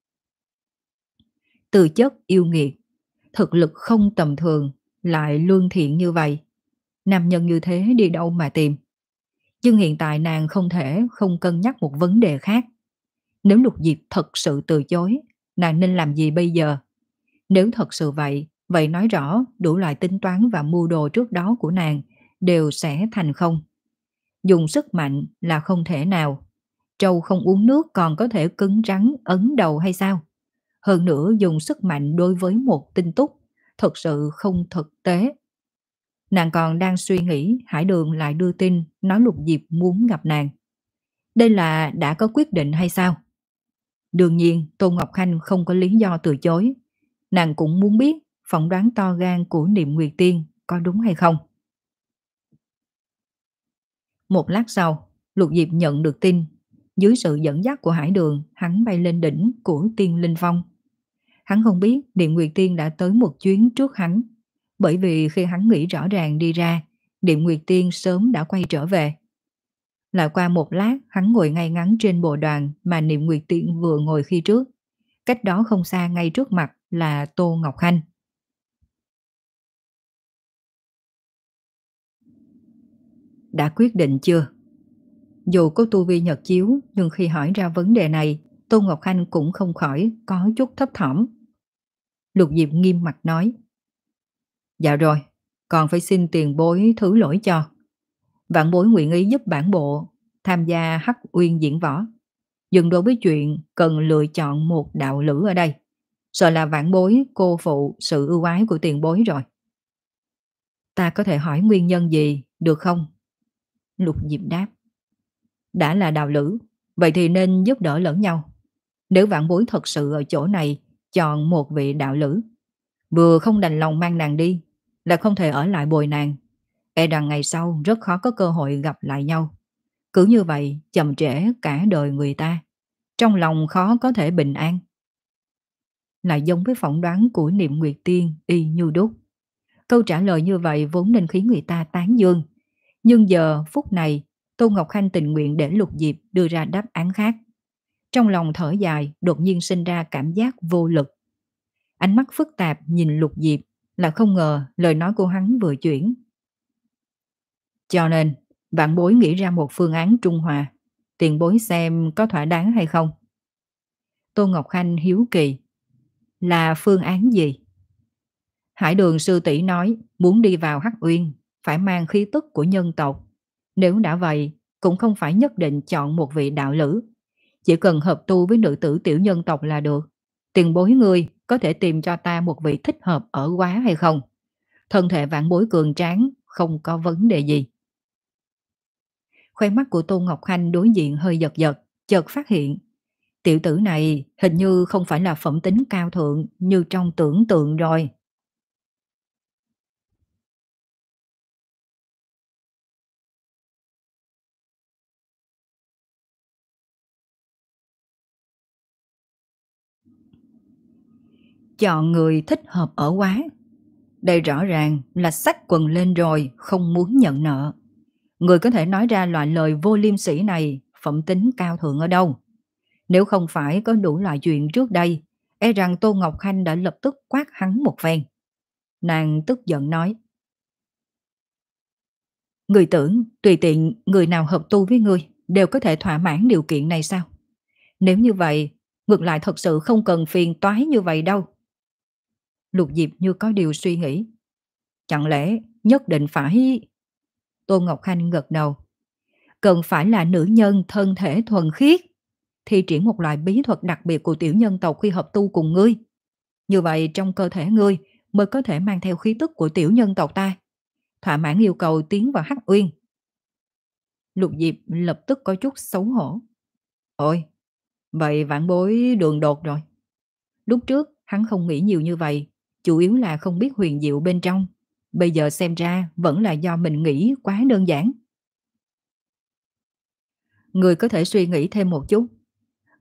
Từ chất yêu nghiệt, thực lực không tầm thường, lại lương thiện như vậy. Nam nhân như thế đi đâu mà tìm. Nhưng hiện tại nàng không thể không cân nhắc một vấn đề khác. Nếu Lục Diệp thật sự từ chối, nàng nên làm gì bây giờ? Nếu thật sự vậy, vậy nói rõ đủ loại tính toán và mưu đồ trước đó của nàng đều sẽ thành không. Dùng sức mạnh là không thể nào. Trâu không uống nước còn có thể cứng rắn ấn đầu hay sao? Hơn nữa dùng sức mạnh đối với một tinh túc thật sự không thực tế. Nàng còn đang suy nghĩ, Hải Đường lại đưa tin nói Lục Diệp muốn gặp nàng. Đây là đã có quyết định hay sao? Đương nhiên Tôn Ngọc Khanh không có lý do từ chối. Nàng cũng muốn biết phỏng đoán to gan của Niệm Nguyệt Tiên có đúng hay không. Một lát sau, Lục Diệp nhận được tin. Dưới sự dẫn dắt của Hải Đường, hắn bay lên đỉnh của Tiên Linh Phong. Hắn không biết Niệm Nguyệt Tiên đã tới một chuyến trước hắn, bởi vì khi hắn nghĩ rõ ràng đi ra, Niệm Nguyệt Tiên sớm đã quay trở về. Lại qua một lát, hắn ngồi ngay ngắn trên bồ đoàn mà Niệm Nguyệt Tiên vừa ngồi khi trước. Cách đó không xa ngay trước mặt là Tô Ngọc Khanh. Đã quyết định chưa? Dù có tu vi nhật chiếu, nhưng khi hỏi ra vấn đề này, Tô Ngọc Khanh cũng không khỏi có chút thấp thỏm. Lục Diệp nghiêm mặt nói: Dạ rồi, còn phải xin tiền bối thứ lỗi cho. Vạn bối nguyện ý giúp bản bộ tham gia Hắc Uyên diễn võ. Dừng đối với chuyện cần lựa chọn một đạo lữ ở đây. Sợ là vạn bối cô phụ sự ưu ái của tiền bối rồi. Ta có thể hỏi nguyên nhân gì, được không? Lục Diệp đáp: Đã là đạo lữ, vậy thì nên giúp đỡ lẫn nhau. Nếu vạn bối thật sự ở chỗ này chọn một vị đạo lữ, vừa không đành lòng mang nàng đi, là không thể ở lại bồi nàng, e rằng ngày sau rất khó có cơ hội gặp lại nhau. Cứ như vậy chậm trễ cả đời người ta, trong lòng khó có thể bình an. Lại giống với phỏng đoán của Niệm Nguyệt Tiên y như đúc. Câu trả lời như vậy vốn nên khiến người ta tán dương. Nhưng giờ phút này, Tô Ngọc Khanh tình nguyện để Lục Diệp đưa ra đáp án khác. Trong lòng thở dài, đột nhiên sinh ra cảm giác vô lực. Ánh mắt phức tạp nhìn Lục Diệp, là không ngờ lời nói của hắn vừa chuyển. Cho nên, vạn bối nghĩ ra một phương án trung hòa. Tiền bối xem có thỏa đáng hay không? Tô Ngọc Khanh hiếu kỳ. Là phương án gì? Hải Đường sư tỷ nói muốn đi vào Hắc Uyên phải mang khí tức của nhân tộc. Nếu đã vậy, cũng không phải nhất định chọn một vị đạo lữ. Chỉ cần hợp tu với nữ tử tiểu nhân tộc là được. Tiền bối ngươi có thể tìm cho ta một vị thích hợp ở quá hay không? Thân thể vạn bối cường tráng, không có vấn đề gì. Khoe mắt của Tô Ngọc Khanh đối diện hơi giật giật, chợt phát hiện. Tiểu tử này hình như không phải là phẩm tính cao thượng như trong tưởng tượng rồi. Chọn người thích hợp ở quá. Đây rõ ràng là xách quần lên rồi, không muốn nhận nợ. Người có thể nói ra loại lời vô liêm sỉ này, phẩm tính cao thượng ở đâu? Nếu không phải có đủ loại chuyện trước đây, e rằng Tô Ngọc Khanh đã lập tức quát hắn một phen. Nàng tức giận nói: Người tưởng tùy tiện người nào hợp tu với ngươi đều có thể thỏa mãn điều kiện này sao? Nếu như vậy, ngược lại thật sự không cần phiền toái như vậy đâu. Lục Diệp như có điều suy nghĩ. Chẳng lẽ nhất định phải... Tô Ngọc Khanh gật đầu. Cần phải là nữ nhân thân thể thuần khiết, thi triển một loại bí thuật đặc biệt của tiểu nhân tộc khi hợp tu cùng ngươi. Như vậy trong cơ thể ngươi mới có thể mang theo khí tức của tiểu nhân tộc ta, thỏa mãn yêu cầu tiến vào Hắc Uyên. Lục Diệp lập tức có chút xấu hổ. Ôi, vậy vãn bối đường đột rồi. Lúc trước hắn không nghĩ nhiều như vậy, chủ yếu là không biết huyền diệu bên trong. Bây giờ xem ra vẫn là do mình nghĩ quá đơn giản. Người có thể suy nghĩ thêm một chút.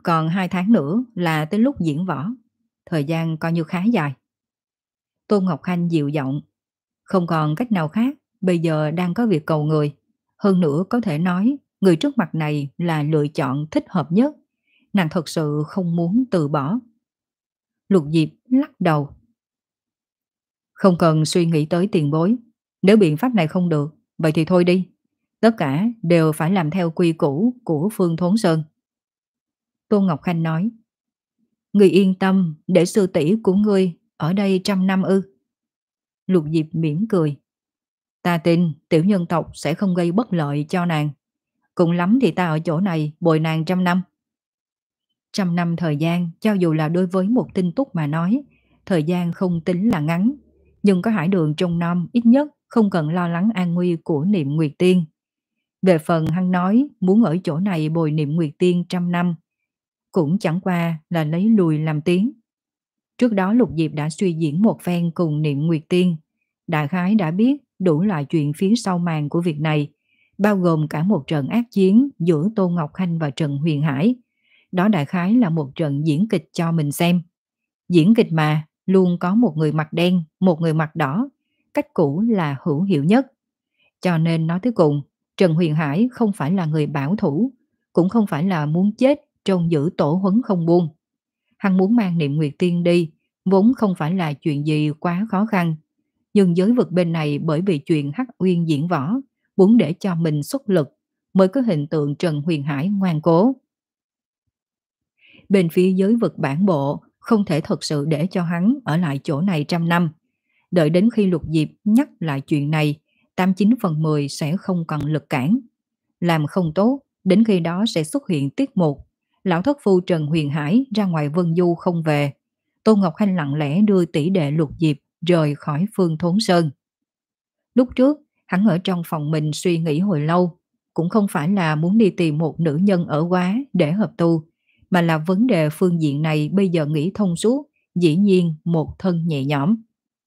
Còn hai tháng nữa là tới lúc diễn võ. Thời gian coi như khá dài. Tôn Ngọc Khanh dịu giọng. Không còn cách nào khác, bây giờ đang có việc cầu người. Hơn nữa có thể nói, người trước mặt này là lựa chọn thích hợp nhất. Nàng thật sự không muốn từ bỏ. Lục Diệp lắc đầu. Không cần suy nghĩ tới tiền bối. Nếu biện pháp này không được, vậy thì thôi đi. Tất cả đều phải làm theo quy củ của Phương Thốn Sơn. Tôn Ngọc Khanh nói. Người yên tâm để sư tỷ của ngươi ở đây trăm năm ư? Lục Diệp mỉm cười. Ta tin tiểu nhân tộc sẽ không gây bất lợi cho nàng. Cùng lắm thì ta ở chỗ này bồi nàng trăm năm. Trăm năm thời gian, cho dù là đối với một tinh túc mà nói, thời gian không tính là ngắn. Nhưng có Hải Đường trong năm ít nhất không cần lo lắng an nguy của Niệm Nguyệt Tiên. Về phần hắn nói muốn ở chỗ này bồi Niệm Nguyệt Tiên trăm năm, cũng chẳng qua là lấy lùi làm tiến. Trước đó Lục Diệp đã suy diễn một phen cùng Niệm Nguyệt Tiên. Đại khái đã biết đủ loại chuyện phía sau màn của việc này, bao gồm cả một trận ác chiến giữa Tôn Ngọc Khanh và Trần Huyền Hải. Đó đại khái là một trận diễn kịch cho mình xem. Diễn kịch mà, luôn có một người mặt đen, một người mặt đỏ. Cách cũ là hữu hiệu nhất. Cho nên nói tới cùng, Trần Huyền Hải không phải là người bảo thủ, cũng không phải là muốn chết trong giữ tổ huấn không buông. Hắn muốn mang Niệm Nguyệt Tiên đi, vốn không phải là chuyện gì quá khó khăn. Nhưng giới vực bên này bởi vì chuyện Hắc Uyên diễn võ, muốn để cho mình xuất lực, mới có hình tượng Trần Huyền Hải ngoan cố. Bên phía giới vực bản bộ, không thể thật sự để cho hắn ở lại chỗ này trăm năm. Đợi đến khi Lục Diệp nhắc lại chuyện này, tám chín phần mười sẽ không còn lực cản. Làm không tốt, đến khi đó sẽ xuất hiện tiết mục. Lão thất phu Trần Huyền Hải ra ngoài Vân Du không về. Tôn Ngọc Khanh lặng lẽ đưa tỷ đệ Lục Diệp rời khỏi Phương Thốn Sơn. Lúc trước, hắn ở trong phòng mình suy nghĩ hồi lâu, cũng không phải là muốn đi tìm một nữ nhân ở quá để hợp tu, mà là vấn đề phương diện này bây giờ nghĩ thông suốt, dĩ nhiên một thân nhẹ nhõm.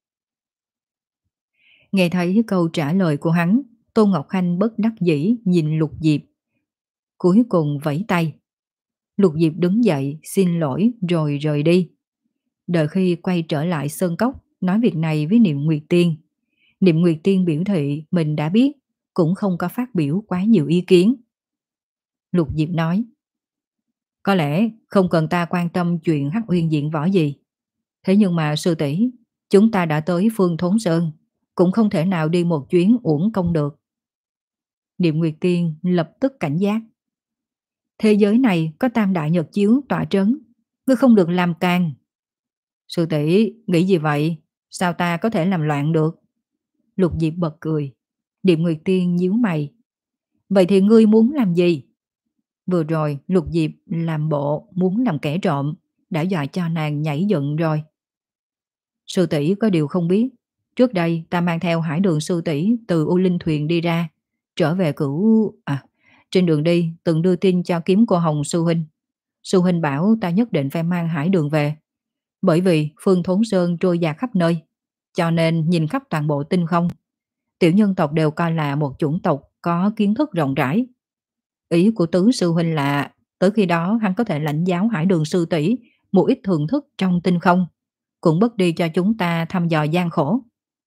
Nghe thấy câu trả lời của hắn, Tôn Ngọc Khanh bất đắc dĩ nhìn Lục Diệp. Cuối cùng vẫy tay. Lục Diệp đứng dậy, xin lỗi rồi rời đi. Đợi khi quay trở lại Sơn Cốc, nói việc này với Niệm Nguyệt Tiên. Niệm Nguyệt Tiên biểu thị mình đã biết, cũng không có phát biểu quá nhiều ý kiến. Lục Diệp nói, có lẽ không cần ta quan tâm chuyện Hắc Uyên diễn võ gì. Thế nhưng mà sư tỷ, chúng ta đã tới Phương Thốn Sơn, cũng không thể nào đi một chuyến uổng công được. Niệm Nguyệt Tiên lập tức cảnh giác. Thế giới này có tam đại nhật chiếu tọa trấn, ngươi không được làm càng. Sư tỷ nghĩ gì vậy? Sao ta có thể làm loạn được? Lục Diệp bật cười. Niệm Nguyệt Tiên nhíu mày. Vậy thì ngươi muốn làm gì? Vừa rồi Lục Diệp làm bộ muốn làm kẻ trộm, đã dọa cho nàng nhảy dựng rồi. Sư tỷ có điều không biết, trước đây ta mang theo Hải Đường sư tỷ từ U Linh Thuyền đi ra, trở về cửu... À, trên đường đi từng đưa tin cho kiếm cô Hồng sư huynh. Sư huynh bảo ta nhất định phải mang Hải Đường về. Bởi vì Phương Thốn Sơn trôi dạt khắp nơi, cho nên nhìn khắp toàn bộ tinh không, tiểu nhân tộc đều coi là một chủng tộc có kiến thức rộng rãi. Ý của tứ sư huynh là tới khi đó hắn có thể lãnh giáo Hải Đường sư tỷ một ít thưởng thức trong tinh không, cũng bớt đi cho chúng ta thăm dò gian khổ.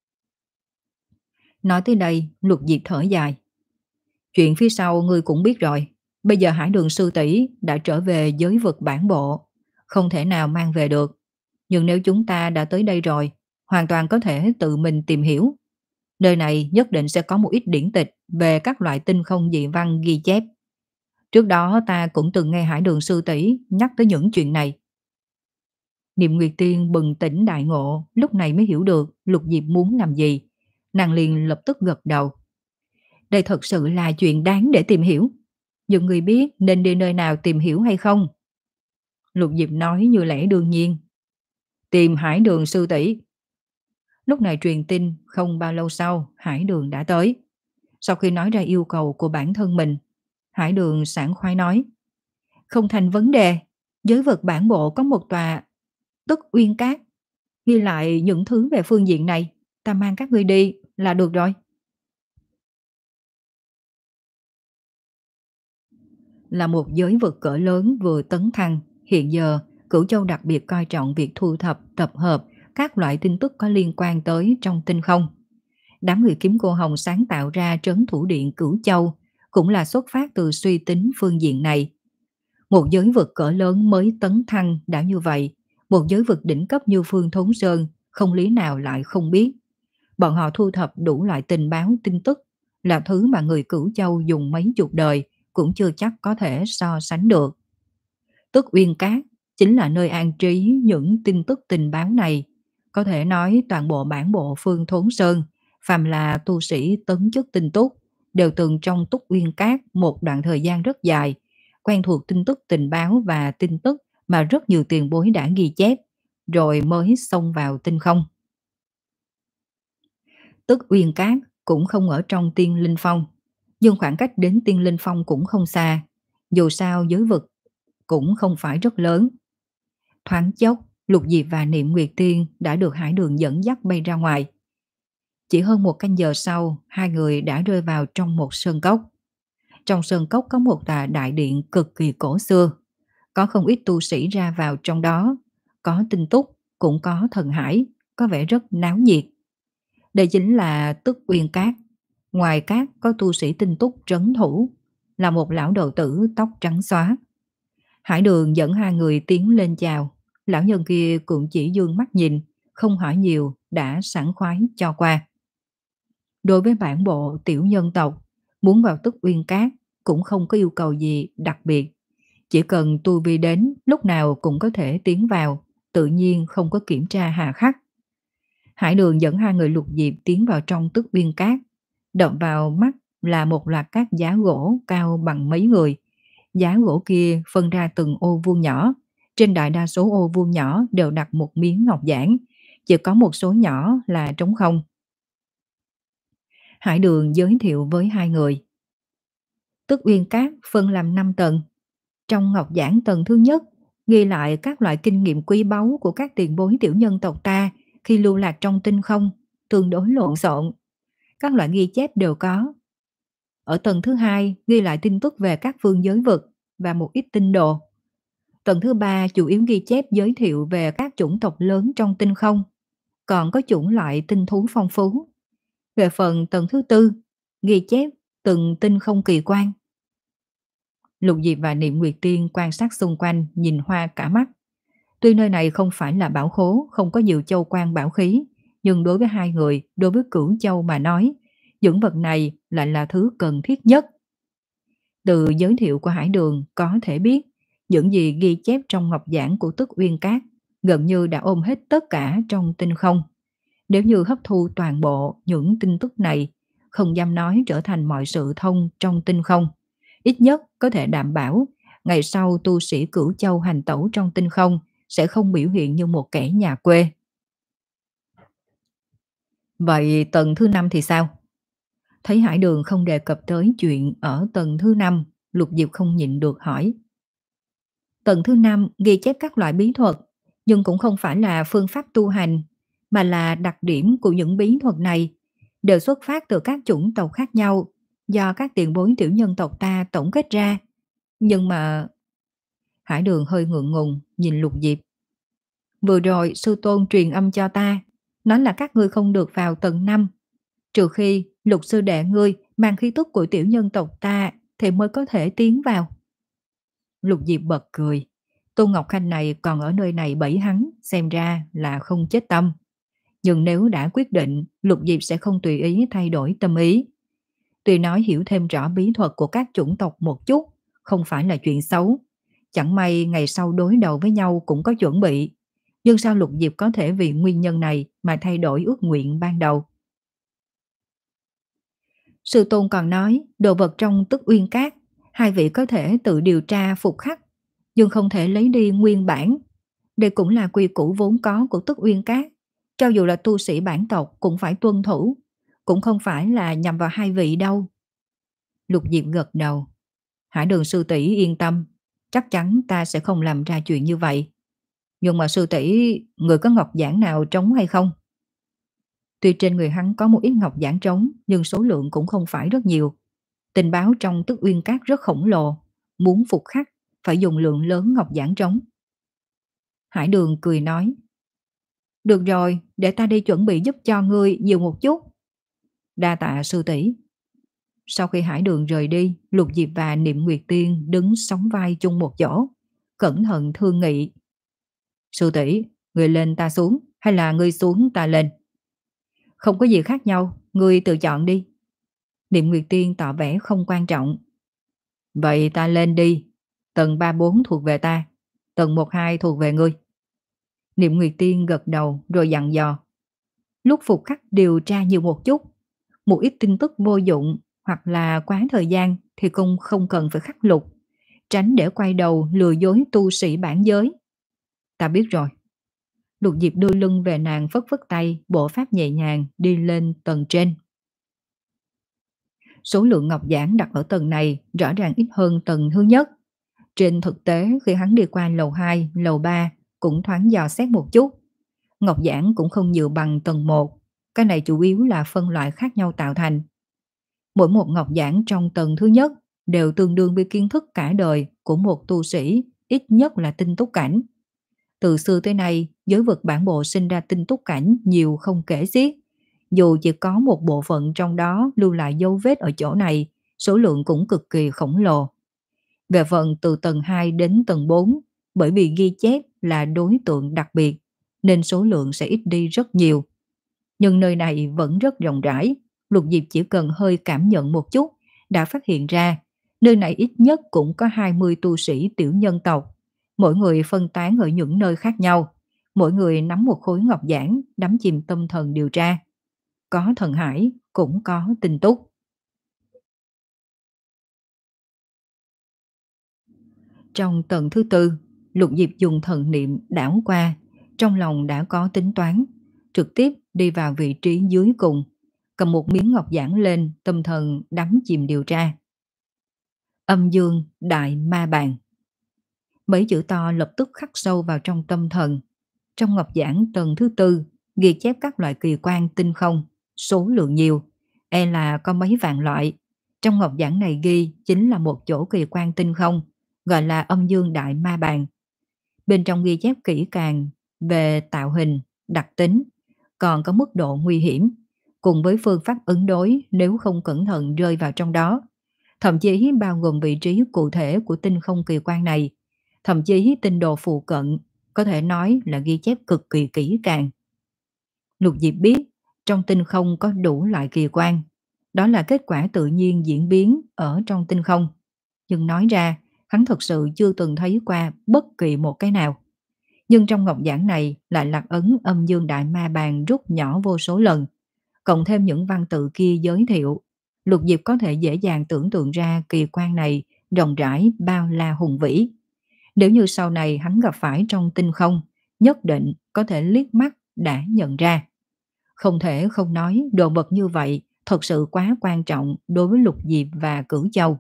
Nói tới đây, Lục Diệp thở dài. Chuyện phía sau ngươi cũng biết rồi, bây giờ Hải Đường sư tỷ đã trở về giới vực bản bộ, không thể nào mang về được. Nhưng nếu chúng ta đã tới đây rồi, hoàn toàn có thể tự mình tìm hiểu. Nơi này nhất định sẽ có một ít điển tịch về các loại tinh không dị văn ghi chép. Trước đó ta cũng từng nghe Hải Đường sư tỷ nhắc tới những chuyện này. Niệm Nguyệt Tiên bừng tỉnh đại ngộ, lúc này mới hiểu được Lục Diệp muốn làm gì. Nàng liền lập tức gật đầu. Đây thật sự là chuyện đáng để tìm hiểu. Nhưng người biết nên đi nơi nào tìm hiểu hay không? Lục Diệp nói như lẽ đương nhiên. Tìm Hải Đường sư tỷ. Lúc này truyền tin không bao lâu sau, Hải Đường đã tới. Sau khi nói ra yêu cầu của bản thân mình, Hải Đường sảng khoái nói, không thành vấn đề, giới vực bản bộ có một tòa Tức Uyên Cát, ghi lại những thứ về phương diện này, ta mang các ngươi đi là được rồi. là một giới vực cỡ lớn vừa tấn thăng. Hiện giờ, Cửu Châu đặc biệt coi trọng việc thu thập, tập hợp các loại tin tức có liên quan tới trong tinh không. Đám người kiếm cô hồng sáng tạo ra trấn thủ điện Cửu Châu cũng là xuất phát từ suy tính phương diện này. Một giới vực cỡ lớn mới tấn thăng đã như vậy, một giới vực đỉnh cấp như Phương Thốn Sơn không lý nào lại không biết. Bọn họ thu thập đủ loại tình báo tin tức là thứ mà người Cửu Châu dùng mấy chục đời cũng chưa chắc có thể so sánh được. Tức Uyên Cát chính là nơi an trí những tin tức tình báo này. Có thể nói toàn bộ bản bộ Phương Thốn Sơn, phàm là tu sĩ tấn chức tinh túc, đều từng trong Túc Uyên Cát một đoạn thời gian rất dài, quen thuộc tin tức tình báo và tin tức mà rất nhiều tiền bối đã ghi chép, rồi mới xông vào tinh không. Tức Uyên Cát cũng không ở trong Tiên Linh Phong, nhưng khoảng cách đến Tiên Linh Phong cũng không xa, dù sao giới vực cũng không phải rất lớn. Thoáng chốc, Lục Diệp và Niệm Nguyệt Tiên đã được Hải Đường dẫn dắt bay ra ngoài. Chỉ hơn một canh giờ sau, hai người đã rơi vào trong một sơn cốc. Trong sơn cốc có một tòa đại điện cực kỳ cổ xưa, có không ít tu sĩ ra vào trong đó, có tinh túc, cũng có thần hải, có vẻ rất náo nhiệt. Đây chính là Tức Uyên Cát. Ngoài cát có tu sĩ tinh túc trấn thủ, là một lão đầu tử tóc trắng xóa. Hải Đường dẫn hai người tiến lên chào, lão nhân kia cũng chỉ dương mắt nhìn, không hỏi nhiều, đã sảng khoái cho qua. Đối với bản bộ tiểu nhân tộc, muốn vào Tức Uyên Cát cũng không có yêu cầu gì đặc biệt, chỉ cần tu vi đến lúc nào cũng có thể tiến vào, tự nhiên không có kiểm tra hà khắc. Hải Đường dẫn hai người Lục Diệp tiến vào trong Tức Uyên Cát, đập vào mắt là một loạt các giá gỗ cao bằng mấy người. Giá gỗ kia phân ra từng ô vuông nhỏ, trên đại đa số ô vuông nhỏ đều đặt một miếng ngọc giản, chỉ có một số nhỏ là trống không. Hải Đường giới thiệu với hai người. Tức Uyên Cát phân làm năm tầng. Trong ngọc giản tầng thứ nhất ghi lại các loại kinh nghiệm quý báu của các tiền bối tiểu nhân tộc ta khi lưu lạc trong tinh không, tương đối lộn xộn. Các loại ghi chép đều có. Ở tầng thứ hai ghi lại tin tức về các phương giới vực và một ít tinh đồ. Tầng thứ ba chủ yếu ghi chép giới thiệu về các chủng tộc lớn trong tinh không, còn có chủng loại tinh thú phong phú. Về phần tầng thứ tư, ghi chép từng tinh không kỳ quan. Lục Diệp và Niệm Nguyệt Tiên quan sát xung quanh, nhìn hoa cả mắt. Tuy nơi này không phải là bảo khố, không có nhiều châu quan bảo khí, nhưng đối với hai người, đối với Cửu Châu mà nói, những vật này lại là thứ cần thiết nhất. Từ giới thiệu của Hải Đường có thể biết, những gì ghi chép trong ngọc giản của Tức Uyên Cát gần như đã ôm hết tất cả trong tinh không. Nếu như hấp thu toàn bộ những tin tức này, không dám nói trở thành mọi sự thông trong tinh không, ít nhất có thể đảm bảo ngày sau tu sĩ Cửu Châu hành tẩu trong tinh không sẽ không biểu hiện như một kẻ nhà quê. Vậy tầng thứ năm thì sao? Thấy Hải Đường không đề cập tới chuyện ở tầng thứ năm, Lục Diệp không nhịn được hỏi. Tầng thứ năm ghi chép các loại bí thuật, nhưng cũng không phải là phương pháp tu hành, mà là đặc điểm của những bí thuật này, đều xuất phát từ các chủng tộc khác nhau, do các tiền bối tiểu nhân tộc ta tổng kết ra. Nhưng mà... Hải Đường hơi ngượng ngùng nhìn Lục Diệp. Vừa rồi sư tôn truyền âm cho ta, nói là các ngươi không được vào tầng năm, trừ khi Lục sư đệ ngươi mang khí tức của tiểu nhân tộc ta thì mới có thể tiến vào. Lục Diệp bật cười. Tô Ngọc Khanh này còn ở nơi này bẫy hắn, xem ra là không chết tâm. Nhưng nếu đã quyết định, Lục Diệp sẽ không tùy ý thay đổi tâm ý. Tuy nói hiểu thêm rõ bí thuật của các chủng tộc một chút, không phải là chuyện xấu. Chẳng may ngày sau đối đầu với nhau cũng có chuẩn bị. Nhưng sao Lục Diệp có thể vì nguyên nhân này mà thay đổi ước nguyện ban đầu? Sư tôn còn nói, đồ vật trong Tức Uyên Cát, hai vị có thể tự điều tra phục khắc, nhưng không thể lấy đi nguyên bản. Đây cũng là quy củ vốn có của Tức Uyên Cát. Cho dù là tu sĩ bản tộc cũng phải tuân thủ, cũng không phải là nhằm vào hai vị đâu. Lục Diệp gật đầu. Hải Đường sư tỷ yên tâm, chắc chắn ta sẽ không làm ra chuyện như vậy. Nhưng mà sư tỷ, người có ngọc giản nào trống hay không? Tuy trên người hắn có một ít ngọc giản trống, nhưng số lượng cũng không phải rất nhiều. Tình báo trong Tức Uyên Cát rất khổng lồ, muốn phục khắc phải dùng lượng lớn ngọc giản trống. Hải Đường cười nói, được rồi, để ta đi chuẩn bị giúp cho ngươi nhiều một chút. Đa tạ sư tỷ. Sau khi Hải Đường rời đi, Lục Diệp và Niệm Nguyệt Tiên đứng sóng vai chung một chỗ, cẩn thận thương nghị. Sư tỷ, người lên ta xuống, hay là ngươi xuống ta lên? Không có gì khác nhau, ngươi tự chọn đi. Niệm Nguyệt Tiên tỏ vẻ không quan trọng. Vậy ta lên đi, tầng ba bốn thuộc về ta, tầng một hai thuộc về ngươi. Niệm Nguyệt Tiên gật đầu rồi dặn dò. Lúc phục khắc điều tra nhiều một chút, một ít tin tức vô dụng hoặc là quá thời gian thì cũng không cần phải khắc lục, tránh để quay đầu lừa dối tu sĩ bản giới. Ta biết rồi. Lục Diệp đưa lưng về nàng phất phất tay, bộ pháp nhẹ nhàng đi lên tầng trên. Số lượng ngọc giản đặt ở tầng này rõ ràng ít hơn tầng thứ nhất. Trên thực tế khi hắn đi qua lầu hai, lầu ba cũng thoáng dò xét một chút. Ngọc giản cũng không nhiều bằng tầng một. Cái này chủ yếu là phân loại khác nhau tạo thành. Mỗi một ngọc giản trong tầng thứ nhất đều tương đương với kiến thức cả đời của một tu sĩ, ít nhất là tinh túc cảnh. Từ xưa tới nay, giới vực bản bộ sinh ra tinh túc cảnh nhiều không kể xiết. Dù chỉ có một bộ phận trong đó lưu lại dấu vết ở chỗ này, số lượng cũng cực kỳ khổng lồ. Về phần từ tầng hai đến tầng bốn, bởi vì ghi chép là đối tượng đặc biệt, nên số lượng sẽ ít đi rất nhiều. Nhưng nơi này vẫn rất rộng rãi, Lục Diệp chỉ cần hơi cảm nhận một chút, đã phát hiện ra, nơi này ít nhất cũng có hai mươi tu sĩ tiểu nhân tộc, mỗi người phân tán ở những nơi khác nhau, mỗi người nắm một khối ngọc giản, đắm chìm tâm thần điều tra. Có thần hải, cũng có tinh túc. Trong tầng thứ tư, Lục Diệp dùng thần niệm đảo qua, trong lòng đã có tính toán, trực tiếp đi vào vị trí dưới cùng, cầm một miếng ngọc giản lên, tâm thần đắm chìm điều tra. Âm dương đại ma bàn. Mấy chữ to lập tức khắc sâu vào trong tâm thần. Trong ngọc giản tầng thứ tư, ghi chép các loại kỳ quan tinh không, số lượng nhiều, e là có mấy vạn loại. Trong ngọc giản này ghi chính là một chỗ kỳ quan tinh không, gọi là âm dương đại ma bàn. Bên trong ghi chép kỹ càng về tạo hình, đặc tính, còn có mức độ nguy hiểm, cùng với phương pháp ứng đối nếu không cẩn thận rơi vào trong đó. Thậm chí bao gồm vị trí cụ thể của tinh không kỳ quan này, thậm chí tinh đồ phụ cận, có thể nói là ghi chép cực kỳ kỹ càng. Lục Diệp biết, trong tinh không có đủ loại kỳ quan, đó là kết quả tự nhiên diễn biến ở trong tinh không. Nhưng nói ra, hắn thật sự chưa từng thấy qua bất kỳ một cái nào. Nhưng trong ngọc giản này lại lạc ấn âm dương đại ma bàn rút nhỏ vô số lần, cộng thêm những văn tự kia giới thiệu, Lục Diệp có thể dễ dàng tưởng tượng ra kỳ quan này rộng rãi bao la hùng vĩ. Nếu như sau này hắn gặp phải trong tinh không, nhất định có thể liếc mắt đã nhận ra. Không thể không nói đồ vật như vậy thật sự quá quan trọng đối với Lục Diệp và Cửu Châu.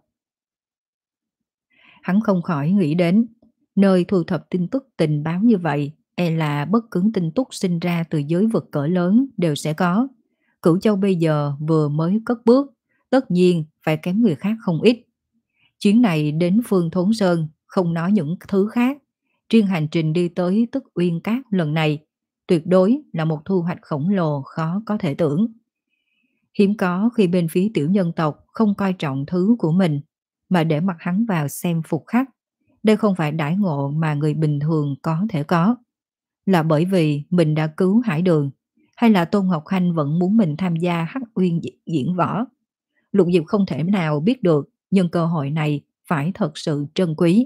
Hắn không khỏi nghĩ đến, nơi thu thập tin tức tình báo như vậy, e là bất cứ tinh túc sinh ra từ giới vực cỡ lớn đều sẽ có. Cửu Châu bây giờ vừa mới cất bước, tất nhiên phải kém người khác không ít. Chuyến này đến Phương Thốn Sơn, không nói những thứ khác, riêng hành trình đi tới Tức Uyên Cát lần này, tuyệt đối là một thu hoạch khổng lồ khó có thể tưởng. Hiếm có khi bên phía tiểu nhân tộc không coi trọng thứ của mình, mà để mặc hắn vào xem phục khắc. Đây không phải đãi ngộ mà người bình thường có thể có. Là bởi vì mình đã cứu Hải Đường, hay là Tôn Ngọc Khanh vẫn muốn mình tham gia Hắc Uyên diễn võ. Lục Diệp không thể nào biết được, nhưng cơ hội này phải thật sự trân quý.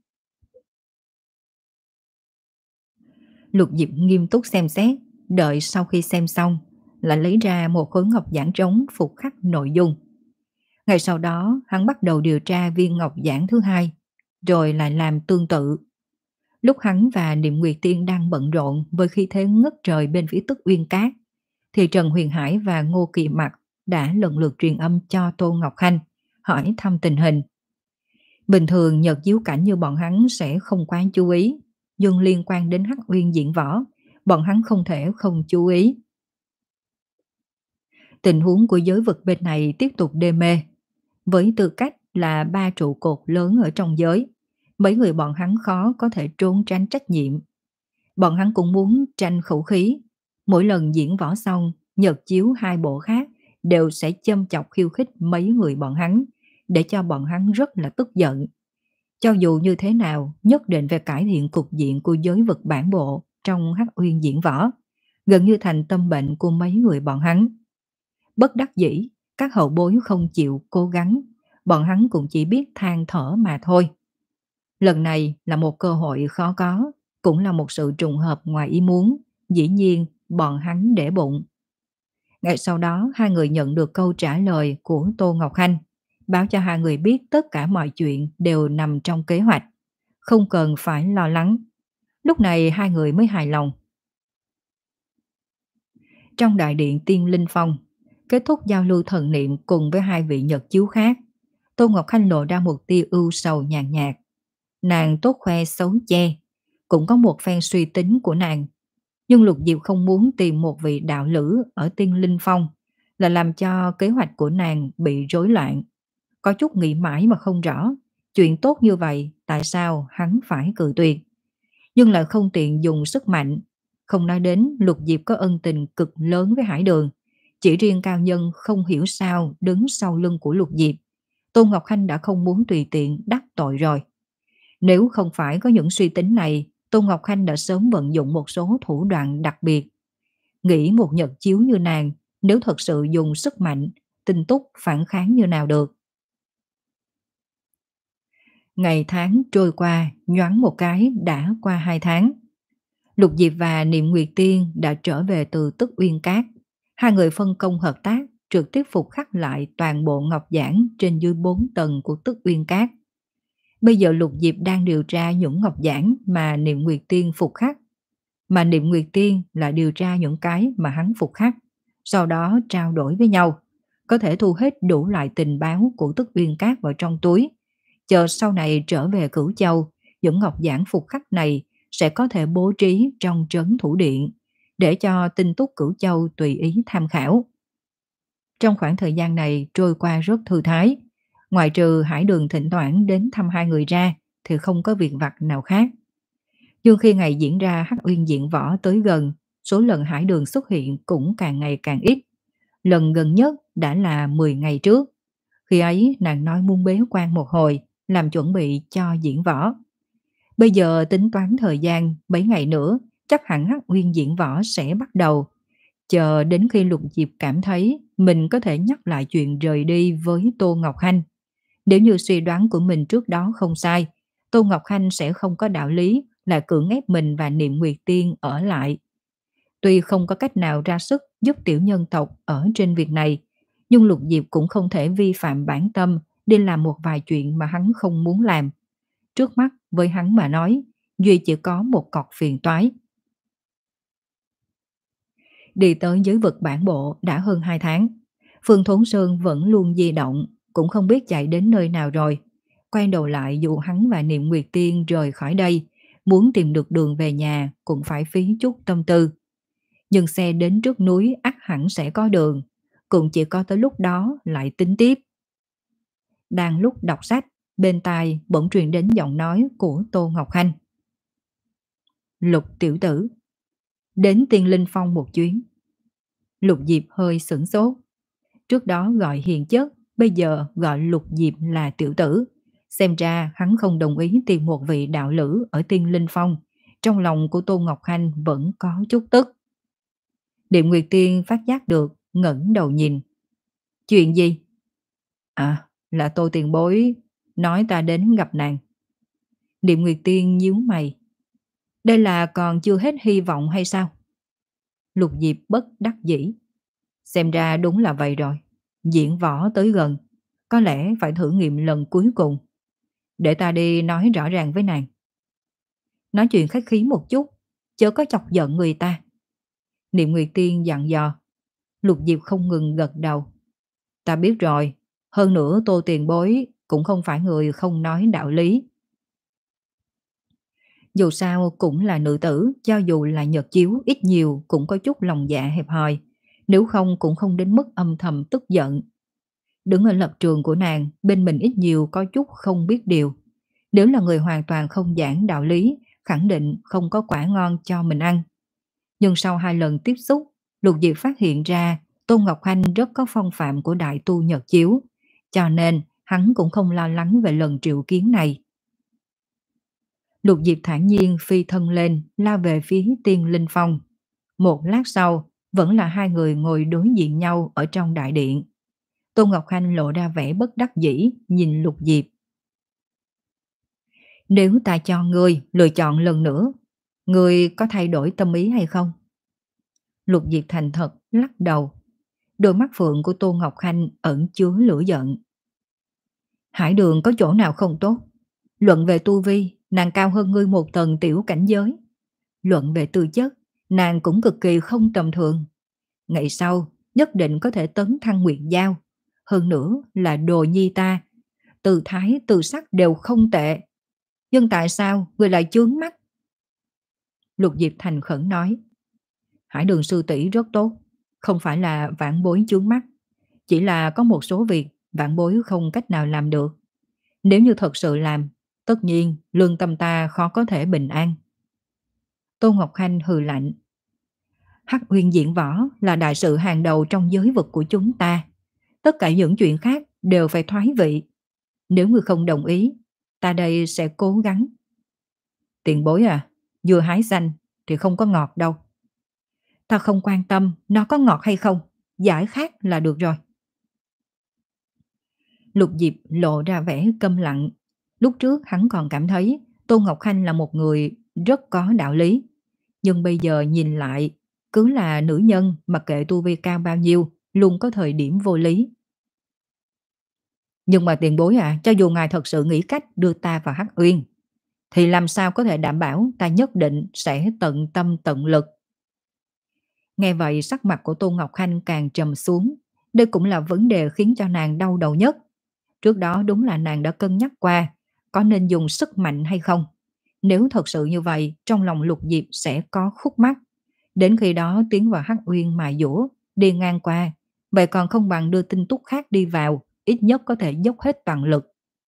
Lục Diệp nghiêm túc xem xét, đợi sau khi xem xong, lại lấy ra một khối ngọc giản trống phục khắc nội dung. Ngày sau đó, hắn bắt đầu điều tra viên ngọc giản thứ hai, rồi lại làm tương tự. Lúc hắn và Niệm Nguyệt Tiên đang bận rộn với khí thế ngất trời bên phía Tức Uyên Cát, thì Trần Huyền Hải và Ngô Kỳ Mặc đã lần lượt truyền âm cho Tô Ngọc Khanh, hỏi thăm tình hình. Bình thường nhật chiếu cảnh như bọn hắn sẽ không quá chú ý, nhưng liên quan đến Hắc Uyên diễn võ, bọn hắn không thể không chú ý. Tình huống của giới vực bên này tiếp tục đê mê. Với tư cách là ba trụ cột lớn ở trong giới. Mấy người bọn hắn khó có thể trốn tránh trách nhiệm. Bọn hắn cũng muốn tranh khẩu khí. Mỗi lần diễn võ xong, nhật chiếu hai bộ khác đều sẽ châm chọc khiêu khích mấy người bọn hắn, để cho bọn hắn rất là tức giận. Cho dù như thế nào, nhất định phải cải thiện cục diện của giới vực bản bộ trong Hắc Uyên diễn võ, gần như thành tâm bệnh của mấy người bọn hắn. Bất đắc dĩ, các hậu bối không chịu cố gắng, bọn hắn cũng chỉ biết than thở mà thôi. Lần này là một cơ hội khó có, cũng là một sự trùng hợp ngoài ý muốn, dĩ nhiên bọn hắn để bụng. Ngay sau đó hai người nhận được câu trả lời của Tô Ngọc Hanh, báo cho hai người biết tất cả mọi chuyện đều nằm trong kế hoạch, không cần phải lo lắng. Lúc này hai người mới hài lòng. Trong đại điện Tiên Linh Phong, kết thúc giao lưu thần niệm cùng với hai vị nhật chiếu khác, Tô Ngọc Hanh lộ ra một tia ưu sầu nhàn nhạt. Nàng tốt khoe xấu che, cũng có một phen suy tính của nàng. Nhưng Lục Diệp không muốn tìm một vị đạo lữ ở Tiên Linh Phong, là làm cho kế hoạch của nàng bị rối loạn. Có chút nghĩ mãi mà không rõ, chuyện tốt như vậy tại sao hắn phải cự tuyệt. Nhưng lại không tiện dùng sức mạnh. Không nói đến Lục Diệp có ân tình cực lớn với Hải Đường. Chỉ riêng cao nhân không hiểu sao đứng sau lưng của Lục Diệp, Tôn Ngọc Khanh đã không muốn tùy tiện đắc tội rồi. Nếu không phải có những suy tính này, Tôn Ngọc Khanh đã sớm vận dụng một số thủ đoạn đặc biệt. Nghĩ một nhật chiếu như nàng, nếu thật sự dùng sức mạnh, Tinh Túc phản kháng như nào được. Ngày tháng trôi qua, nhoáng một cái đã qua hai tháng. Lục Diệp và Niệm Nguyệt Tiên đã trở về từ Tức Uyên Cát. Hai người phân công hợp tác, trực tiếp phục khắc lại toàn bộ ngọc giản trên dưới bốn tầng của Tức Uyên Cát. Bây giờ Lục Diệp đang điều tra những ngọc giản mà Niệm Nguyệt Tiên phục khắc, mà Niệm Nguyệt Tiên là điều tra những cái mà hắn phục khắc, sau đó trao đổi với nhau, có thể thu hết đủ loại tình báo của Tức Uyên Cát vào trong túi. Chờ sau này trở về Cửu Châu, những ngọc giản phục khắc này sẽ có thể bố trí trong trấn thủ điện, để cho Tinh Túc Cửu Châu tùy ý tham khảo. Trong khoảng thời gian này trôi qua rất thư thái, ngoại trừ Hải Đường thỉnh thoảng đến thăm hai người ra, thì không có việc vặt nào khác. Nhưng khi ngày diễn ra Hắc Uyên diễn võ tới gần, số lần Hải Đường xuất hiện cũng càng ngày càng ít. Lần gần nhất đã là mười ngày trước. Khi ấy nàng nói muốn bế quan một hồi, làm chuẩn bị cho diễn võ. Bây giờ tính toán thời gian, mấy ngày nữa, chắc hẳn Hắc Uyên diễn võ sẽ bắt đầu. Chờ đến khi Lục Diệp cảm thấy mình có thể nhắc lại chuyện rời đi với Tô Ngọc Hanh. Nếu như suy đoán của mình trước đó không sai, Tô Ngọc Hanh sẽ không có đạo lý là cưỡng ép mình và Niệm Nguyệt Tiên ở lại. Tuy không có cách nào ra sức giúp tiểu nhân tộc ở trên việc này, nhưng Lục Diệp cũng không thể vi phạm bản tâm đi làm một vài chuyện mà hắn không muốn làm. Trước mắt với hắn mà nói, duy chỉ có một cọc phiền toái. Đi tới giới vực bản bộ đã hơn hai tháng, Phương Thốn Sơn vẫn luôn di động, cũng không biết chạy đến nơi nào rồi. Quay đầu lại dù hắn và Niệm Nguyệt Tiên rời khỏi đây, muốn tìm được đường về nhà cũng phải phí chút tâm tư. Nhưng xe đến trước núi ắt hẳn sẽ có đường, cũng chỉ có tới lúc đó lại tính tiếp. Đang lúc đọc sách, bên tai bỗng truyền đến giọng nói của Tô Ngọc Hanh. Lục tiểu tử, đến Tiên Linh Phong một chuyến. Lục Diệp hơi sửng sốt. Trước đó gọi hiền chất, bây giờ gọi Lục Diệp là tiểu tử. Xem ra hắn không đồng ý tìm một vị đạo lữ ở Tiên Linh Phong. Trong lòng của Tô Ngọc Hanh vẫn có chút tức. Điềm Nguyệt Tiên phát giác được, ngẩng đầu nhìn. Chuyện gì? À, là Tô tiền bối nói ta đến gặp nàng. Điềm Nguyệt Tiên nhíu mày. Đây là còn chưa hết hy vọng hay sao? Lục Diệp bất đắc dĩ. Xem ra đúng là vậy rồi. Diễn võ tới gần, có lẽ phải thử nghiệm lần cuối cùng. Để ta đi nói rõ ràng với nàng. Nói chuyện khách khí một chút, chớ có chọc giận người ta. Niệm Nguyệt Tiên dặn dò. Lục Diệp không ngừng gật đầu. Ta biết rồi, hơn nữa Tô tiền bối cũng không phải người không nói đạo lý. Dù sao cũng là nữ tử, cho dù là nhật chiếu ít nhiều cũng có chút lòng dạ hẹp hòi, nếu không cũng không đến mức âm thầm tức giận. Đứng ở lập trường của nàng, bên mình ít nhiều có chút không biết điều. Nếu là người hoàn toàn không giảng đạo lý, khẳng định không có quả ngon cho mình ăn. Nhưng sau hai lần tiếp xúc, Lục Diệp phát hiện ra Tôn Ngọc Hanh rất có phong phạm của đại tu Nhật Chiếu, cho nên hắn cũng không lo lắng về lần triệu kiến này. Lục Diệp thản nhiên phi thân lên, lao về phía Tiên Linh Phong. Một lát sau, vẫn là hai người ngồi đối diện nhau ở trong đại điện. Tôn Ngọc Hanh lộ ra vẻ bất đắc dĩ, nhìn Lục Diệp. Nếu ta cho ngươi lựa chọn lần nữa, ngươi có thay đổi tâm ý hay không? Lục Diệp thành thật lắc đầu. Đôi mắt phượng của Tôn Ngọc Hanh ẩn chứa lửa giận. Hải Đường có chỗ nào không tốt? Luận về tu vi, nàng cao hơn ngươi một tầng tiểu cảnh giới. Luận về tư chất, nàng cũng cực kỳ không tầm thường. Ngày sau, nhất định có thể tấn thăng nguyệt giao. Hơn nữa là đồ nhi ta. Từ thái, từ sắc đều không tệ. Nhưng tại sao người lại chướng mắt? Lục Diệp thành khẩn nói. Hải Đường sư tỷ rất tốt. Không phải là vãn bối chướng mắt. Chỉ là có một số việc vãn bối không cách nào làm được. Nếu như thật sự làm, tất nhiên lương tâm ta khó có thể bình an. Tôn Ngọc Hanh hừ lạnh. Hắc Uyên diễn võ là đại sự hàng đầu trong giới vực của chúng ta. Tất cả những chuyện khác đều phải thoái vị. Nếu ngươi không đồng ý, ta đây sẽ cố gắng. Tiền bối à, vừa hái xanh thì không có ngọt đâu. Ta không quan tâm nó có ngọt hay không, giải khát là được rồi. Lục Diệp lộ ra vẻ câm lặng. Lúc trước hắn còn cảm thấy Tôn Ngọc Hanh là một người rất có đạo lý. Nhưng bây giờ nhìn lại, cứ là nữ nhân mặc kệ tu vi cao bao nhiêu, luôn có thời điểm vô lý. Nhưng mà tiền bối à, cho dù ngài thật sự nghĩ cách đưa ta vào Hắc Uyên, thì làm sao có thể đảm bảo ta nhất định sẽ tận tâm tận lực. Nghe vậy sắc mặt của Tôn Ngọc Hanh càng trầm xuống. Đây cũng là vấn đề khiến cho nàng đau đầu nhất. Trước đó đúng là nàng đã cân nhắc qua có nên dùng sức mạnh hay không. Nếu thật sự như vậy, trong lòng Lục Diệp sẽ có khúc mắc. Đến khi đó tiến vào Hắc Uyên mài dũa, đi ngang qua, vậy còn không bằng đưa tinh túc khác đi vào, ít nhất có thể dốc hết toàn lực.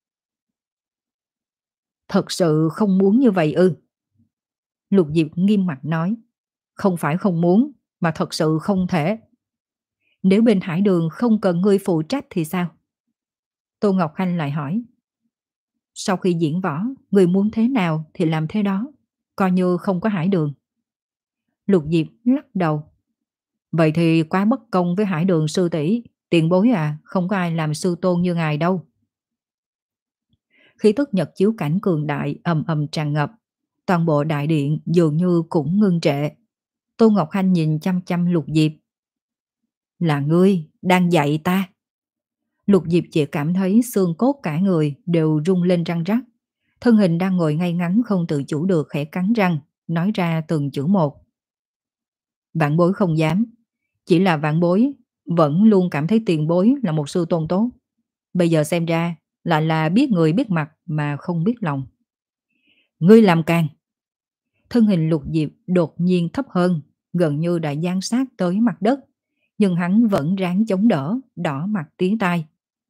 Thật sự không muốn như vậy ư? Lục Diệp nghiêm mặt nói. Không phải không muốn, mà thật sự không thể. Nếu bên Hải Đường không cần ngươi phụ trách thì sao? Tô Ngọc Hanh lại hỏi. Sau khi diễn võ, người muốn thế nào thì làm thế đó, coi như không có Hải Đường. Lục Diệp lắc đầu. Vậy thì quá bất công với Hải Đường sư tỷ, tiền bối à, không có ai làm sư tôn như ngài đâu. Khí tức nhật chiếu cảnh cường đại ầm ầm tràn ngập, toàn bộ đại điện dường như cũng ngưng trệ. Tô Ngọc Hanh nhìn chăm chăm Lục Diệp. Là ngươi đang dạy ta. Lục Diệp chỉ cảm thấy xương cốt cả người đều rung lên răng rắc. Thân hình đang ngồi ngay ngắn không tự chủ được khẽ cắn răng, nói ra từng chữ một. Vạn bối không dám. Chỉ là vạn bối vẫn luôn cảm thấy tiền bối là một sư tôn tốt. Bây giờ xem ra lại là biết người biết mặt mà không biết lòng. Ngươi làm càng. Thân hình Lục Diệp đột nhiên thấp hơn, gần như đã dán sát tới mặt đất. Nhưng hắn vẫn ráng chống đỡ, đỏ mặt tía tai.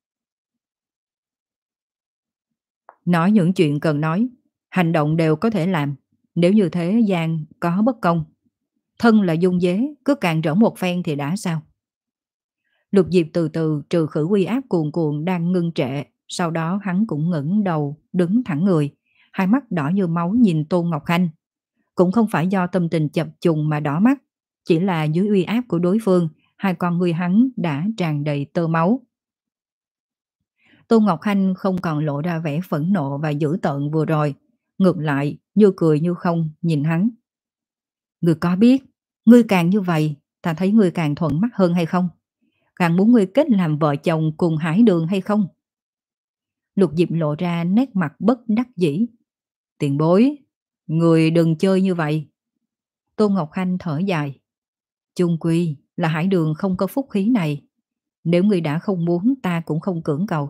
Nói những chuyện cần nói, hành động đều có thể làm. Nếu như thế gian có bất công, thân là dung dế, cứ càng rỡ một phen thì đã sao? Lục Diệp từ từ trừ khử uy áp cuồn cuộn đang ngưng trệ. Sau đó hắn cũng ngẩng đầu, đứng thẳng người, hai mắt đỏ như máu nhìn Tôn Ngọc Hanh. Cũng không phải do tâm tình chập trùng mà đỏ mắt, chỉ là dưới uy áp của đối phương, hai con người hắn đã tràn đầy tơ máu. Tôn Ngọc Hanh không còn lộ ra vẻ phẫn nộ và dữ tợn vừa rồi, ngược lại như cười như không nhìn hắn. Ngươi có biết, ngươi càng như vậy, ta thấy ngươi càng thuận mắt hơn hay không? Càng muốn ngươi kết làm vợ chồng cùng Hải Đường hay không? Lục Diệp lộ ra nét mặt bất đắc dĩ. Tiền bối, người đừng chơi như vậy. Tôn Ngọc Hanh thở dài. Chung quy là Hải Đường không có phúc khí này. Nếu người đã không muốn, ta cũng không cưỡng cầu.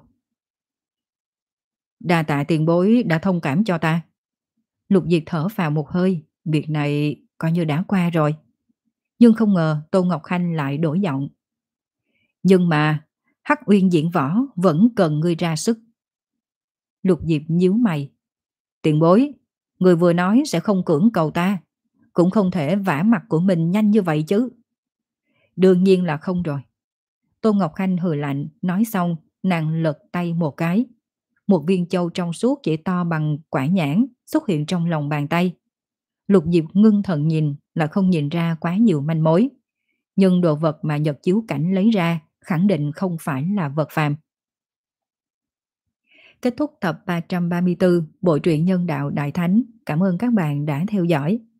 Đa tạ tiền bối đã thông cảm cho ta. Lục Diệp thở vào một hơi. Việc này coi như đã qua rồi. Nhưng không ngờ Tôn Ngọc Hanh lại đổi giọng. Nhưng mà Hắc Uyên diễn võ vẫn cần ngươi ra sức. Lục Diệp nhíu mày. Tiền bối, người vừa nói sẽ không cưỡng cầu ta, cũng không thể vả mặt của mình nhanh như vậy chứ. Đương nhiên là không rồi. Tôn Ngọc Khanh hừ lạnh, nói xong, nàng lật tay một cái. Một viên châu trong suốt chỉ to bằng quả nhãn xuất hiện trong lòng bàn tay. Lục Diệp ngưng thần nhìn là không nhìn ra quá nhiều manh mối. Nhưng đồ vật mà Nhật Chiếu Cảnh lấy ra khẳng định không phải là vật phàm. Kết thúc tập ba trăm ba mươi tư Bộ truyện Nhân đạo Đại Thánh. Cảm ơn các bạn đã theo dõi.